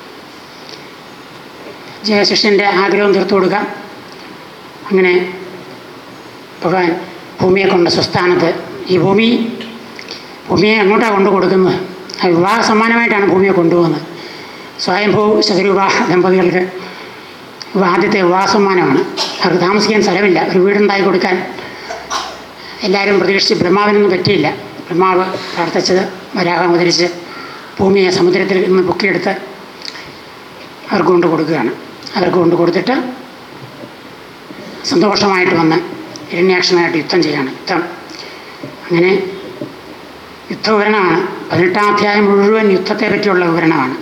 ജയശിഷ്യൻ്റെ ആഗ്രഹം തീർത്തു കൊടുക്കാം. അങ്ങനെ ഭഗവാൻ ഭൂമിയെ കൊണ്ട് സ്വസ്ഥാനത്ത്, ഈ ഭൂമി ഭൂമിയെ എങ്ങോട്ടാണ് കൊണ്ടു കൊടുക്കുന്നത്? വിവാഹ സമ്മാനമായിട്ടാണ് ഭൂമിയെ കൊണ്ടുപോകുന്നത്. സ്വയംഭൂ ശതരൂപ ദമ്പതികൾക്ക് ആദ്യത്തെ വിവാഹ സമ്മാനമാണ്. അവർക്ക് താമസിക്കാൻ സ്ഥലമില്ല. ഒരു വീടുണ്ടാക്കി കൊടുക്കാൻ എല്ലാവരും പ്രതീക്ഷിച്ച് ബ്രഹ്മാവിനൊന്നും പറ്റിയില്ല. ബ്രഹ്മാവ് പ്രാർത്ഥിച്ചത് വരാഹം അവതരിച്ച് ഭൂമിയെ സമുദ്രത്തിൽ നിന്ന് പൊക്കിയെടുത്ത് അവർക്ക് കൊണ്ട് കൊടുക്കുകയാണ്. അവർക്ക് കൊണ്ട് കൊടുത്തിട്ട് സന്തോഷമായിട്ട് വന്ന് ഹിരണ്യാക്ഷനായിട്ട് യുദ്ധം ചെയ്യാണ്. യുദ്ധം അങ്ങനെ യുദ്ധവിവരണമാണ്. പതിനെട്ടാം അധ്യായം മുഴുവൻ യുദ്ധത്തെ പറ്റിയുള്ള വിവരണമാണ്.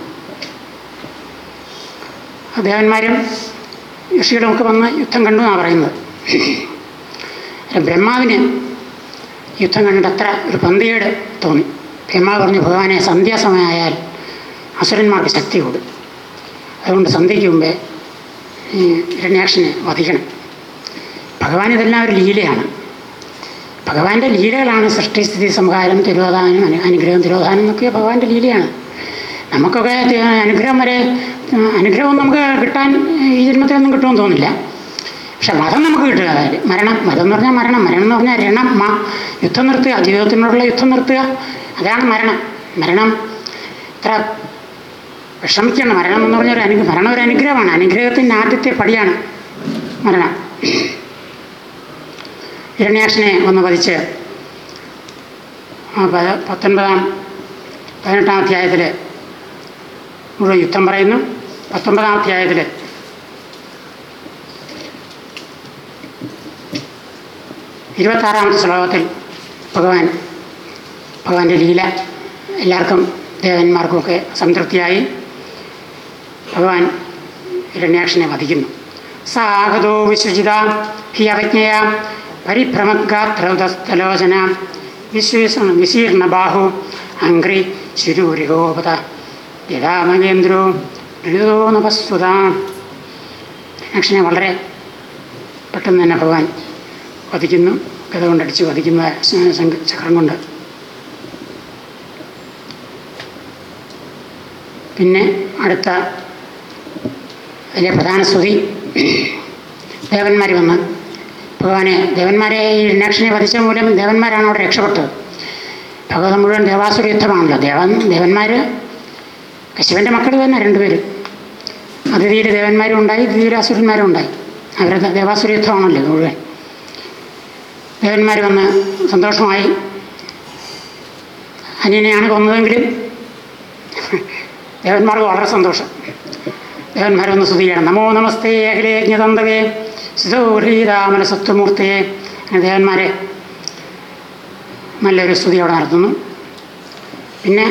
ദേവന്മാരും ഋഷികളുമൊക്കെ വന്ന് യുദ്ധം കണ്ടു എന്നാണ് പറയുന്നത്. ബ്രഹ്മാവിന് യുദ്ധം കണ്ടിട്ട് അത്ര ഒരു പന്തികേട് തോന്നി. ബ്രഹ്മാവ് പറഞ്ഞു, ഭഗവാനെ സന്ധ്യാസമയമായാൽ അസുരന്മാർക്ക് ശക്തി കൂടും, അതുകൊണ്ട് സന്ധ്യയ്ക്ക് മുമ്പേ ഈ ഹിരണ്യാക്ഷനെ വധിക്കണം. ഭഗവാൻ ഇതെല്ലാം ഒരു ലീലയാണ്. ഭഗവാന്റെ ലീലകളാണ് സൃഷ്ടിസ്ഥിതി സംഹാരം, തിരോധാനം, അനുഗ്രഹം, തിരോധാനം എന്നൊക്കെ ഭഗവാന്റെ ലീലയാണ്. നമുക്കൊക്കെ അനുഗ്രഹം വരെ അനുഗ്രഹം നമുക്ക് കിട്ടാൻ ഈ ജന്മത്തിലൊന്നും കിട്ടുമെന്ന് തോന്നില്ല. പക്ഷെ മതം നമുക്ക് കിട്ടുക, അതായത് മരണം. മതം എന്ന് പറഞ്ഞാൽ മരണം. മരണം എന്ന് പറഞ്ഞാൽ രണം, മ യുദ്ധം നിർത്തുക, ജീവിതത്തിനോടുള്ള യുദ്ധം നിർത്തുക, അതാണ് മരണം. മരണം ഇത്ര വിഷമിക്കണം. മരണം എന്ന് പറഞ്ഞാൽ ഒരു അനുഗ്രഹം. മരണം ഒരു അനുഗ്രഹമാണ്. അനുഗ്രഹത്തിൻ്റെ ആദ്യത്തെ പടിയാണ് മരണം. ഹിരണ്യാക്ഷനെ ഒന്ന് വധിച്ച് പത്തൊൻപതാം പതിനെട്ടാം അധ്യായത്തിൽ മുഴുവൻ യുദ്ധം പറയുന്നു. പത്തൊമ്പതാം അധ്യായത്തിൽ ഇരുപത്താറാമത്തെ ശ്ലോകത്തിൽ ഭഗവാൻ ഭഗവാന്റെ ലീല എല്ലാവർക്കും ദേവന്മാർക്കുമൊക്കെ സംതൃപ്തിയായി ഭഗവാൻ ഹിരണ്യാക്ഷനെ വധിക്കുന്നു. സാഹതോ വിശ്വജിത ഹി അവജ്ഞയ പരിഭ്രമഗാത്രൗതസ്ഥലോചന വിശ്വ വിശീർണബാഹു അംഗ്രി ശിരൂരിഗോപത യഥാമകേന്ദ്രോ ലളിതോ നപസ്വത. ഹിരണ്യാക്ഷനെ വളരെ പെട്ടെന്ന് തന്നെ ഭഗവാൻ വധിക്കുന്നു. ഗത കൊണ്ടടിച്ച് വധിക്കുന്ന ചക്രം കൊണ്ട്. പിന്നെ അടുത്ത വലിയ പ്രധാന സ്തുതി, ദേവന്മാർ വന്ന് ഭഗവാനെ ദേവന്മാരെ ഈ ഹിരണ്യാക്ഷനെ വധിച്ച മൂലം ദേവന്മാരാണ് അവിടെ രക്ഷപ്പെട്ടത്. ഭഗവതം മുഴുവൻ ദേവാസുര യുദ്ധമാണല്ലോ. ദേവൻ ദേവന്മാർ കശിവൻ്റെ മക്കൾ തന്നെ രണ്ടുപേരും. അതിഥിയിൽ ദേവന്മാരും ഉണ്ടായി, ഇതിഥിയിൽ അസുരന്മാരും ഉണ്ടായി. അവരുടെ ദേവാസുര യുദ്ധമാണല്ലോ മുഴുവൻ. ദേവന്മാർ വന്ന് സന്തോഷമായി. അനിയനെയാണ് കൊന്നതെങ്കിലും ദേവന്മാർക്ക് വളരെ സന്തോഷം. ദേവന്മാർ വന്ന് സ്തുതിക്കണം. നമോ നമസ്തേ അഖിലേ ജ്ഞതന്തവേ സുധോരീതാമനസത്വമൂർത്തയെ. ദേവന്മാരെ നല്ലൊരു സ്തുതി അവിടെ നടത്തുന്നു. പിന്നെ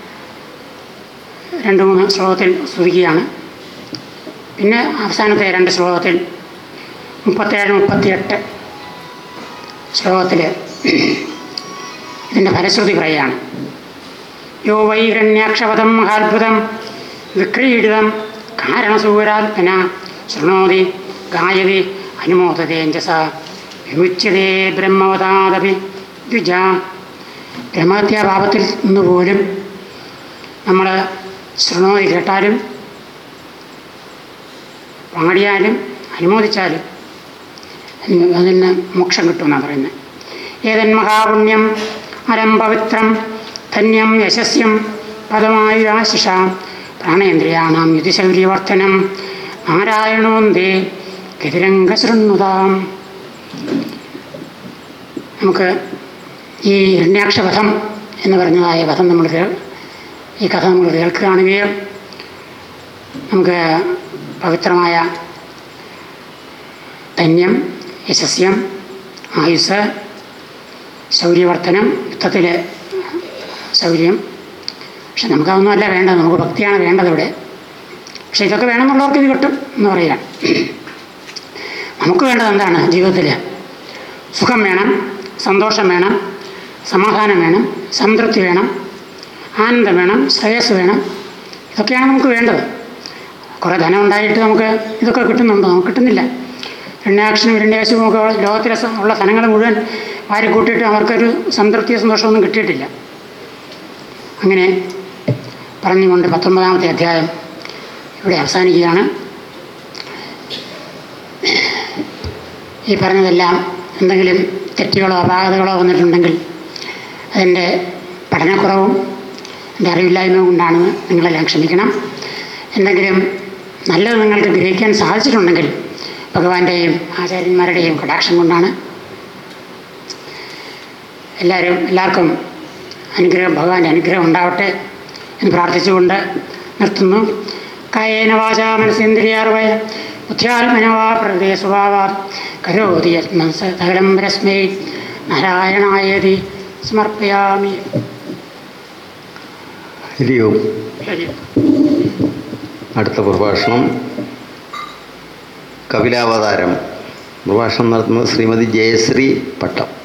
രണ്ട് മൂന്ന് ശ്ലോകത്തിൽ സ്തുതിക്കുകയാണ്. പിന്നെ അവസാനത്തെ രണ്ട് ശ്ലോകത്തിൽ മുപ്പത്തേഴ് മുപ്പത്തിയെട്ട് ശ്ലോകത്തിൽ ഇതിൻ്റെ ഫലശ്രുതി പറയുകയാണ്. യോ വൈ ഹിരണ്യാക്ഷവധം മഹാത്ഭുതം വിക്രീഡിതം കാരണസൂരാൽപ്പന ശൃണോതി ഗായതി അനുമോദതേജസ വിമുച്യതേ ബ്രഹ്മവതാദപി ദ്വിജ. ബ്രഹ്മഹത്യാഭാവത്തിൽ നിന്നുപോലും നമ്മൾ ശൃണോതി കേട്ടാലും പാടിയാലും അനുമോദിച്ചാലും അതിന് മോക്ഷം കിട്ടുമെന്നാണ് പറയുന്നത്. ഏതൻ മഹാപുണ്യം അരം പവിത്രം ധന്യം യശസ്യം പദമായുരാശിഷ പ്രാണേന്ദ്രിയാണാം യുതിശൗര്യവർദ്ധനം നാരായണോന്തേ ഗതിരംഗശൃണ്ണുതാം. നമുക്ക് ഈ ഹിരണ്യാക്ഷവധം എന്ന് പറഞ്ഞതായ വധം നമ്മൾ ഈ കഥ നമ്മൾ കേൾക്കുകയാണെങ്കിൽ നമുക്ക് പവിത്രമായ ധന്യം, യശസ്യം, ആയുസ്, ശൗര്യവർദ്ധനം, യുദ്ധത്തിൽ ശൗര്യം. പക്ഷെ നമുക്കതൊന്നുമല്ല വേണ്ടത്, നമുക്ക് ഭക്തിയാണ് വേണ്ടത് ഇവിടെ. പക്ഷെ ഇതൊക്കെ വേണമെന്നുള്ളവർക്ക് ഇത് കിട്ടും എന്ന് പറയുകയാണ്. നമുക്ക് വേണ്ടത് എന്താണ്? ജീവിതത്തിൽ സുഖം വേണം, സന്തോഷം വേണം, സമാധാനം വേണം, സംതൃപ്തി വേണം, ആനന്ദം വേണം, ശ്രേയസ് വേണം. ഇതൊക്കെയാണ് നമുക്ക് വേണ്ടത്. കുറേ ധനം ഉണ്ടായിട്ട് നമുക്ക് ഇതൊക്കെ കിട്ടുന്നുണ്ടോ? നമുക്ക് കിട്ടുന്നില്ല. ഹിരണ്യാക്ഷനും ഹിരണ്യാക്ഷനും ഒക്കെ ലോകത്തിലെ ഉള്ള ധനങ്ങൾ മുഴുവൻ വാരി കൂട്ടിയിട്ട് അവർക്കൊരു സംതൃപ്തി സന്തോഷമൊന്നും കിട്ടിയിട്ടില്ല. അങ്ങനെ പറഞ്ഞുകൊണ്ട് പത്തൊമ്പതാമത്തെ അധ്യായം ഇവിടെ അവസാനിക്കുകയാണ്. ഈ പറഞ്ഞതെല്ലാം എന്തെങ്കിലും തെറ്റുകളോ അപാകതകളോ വന്നിട്ടുണ്ടെങ്കിൽ അതിൻ്റെ പഠനക്കുറവും എൻ്റെ അറിവില്ലായ്മ കൊണ്ടാണെന്ന് നിങ്ങളെല്ലാം ക്ഷമിക്കണം. എന്തെങ്കിലും നല്ലത് നിങ്ങൾക്ക് ഗ്രഹിക്കാൻ സാധിച്ചിട്ടുണ്ടെങ്കിൽ ഭഗവാന്റെയും ആചാര്യന്മാരുടെയും കടാക്ഷം കൊണ്ടാണ്. എല്ലാവരും എല്ലാവർക്കും അനുഗ്രഹം, ഭഗവാന്റെ അനുഗ്രഹം ഉണ്ടാവട്ടെ എന്ന് പ്രാർത്ഥിച്ചുകൊണ്ട് നിർത്തുന്നു. കായേന വാചാ മനസേന്ദ്രിയാർവയ ബുദ്ധ്യാത്മനവാ പ്രകൃതി സ്വഭാവാ കരോതി യത്നം സകലം പരസ്മൈ നാരായണായേതി സമർപ്പയാമി. ഹരിയോ. അടുത്ത പ്രഭാഷണം കപിലാവതാരം. പ്രഭാഷണം നടത്തുന്നത് ശ്രീമതി ജയശ്രീ പട്ടം.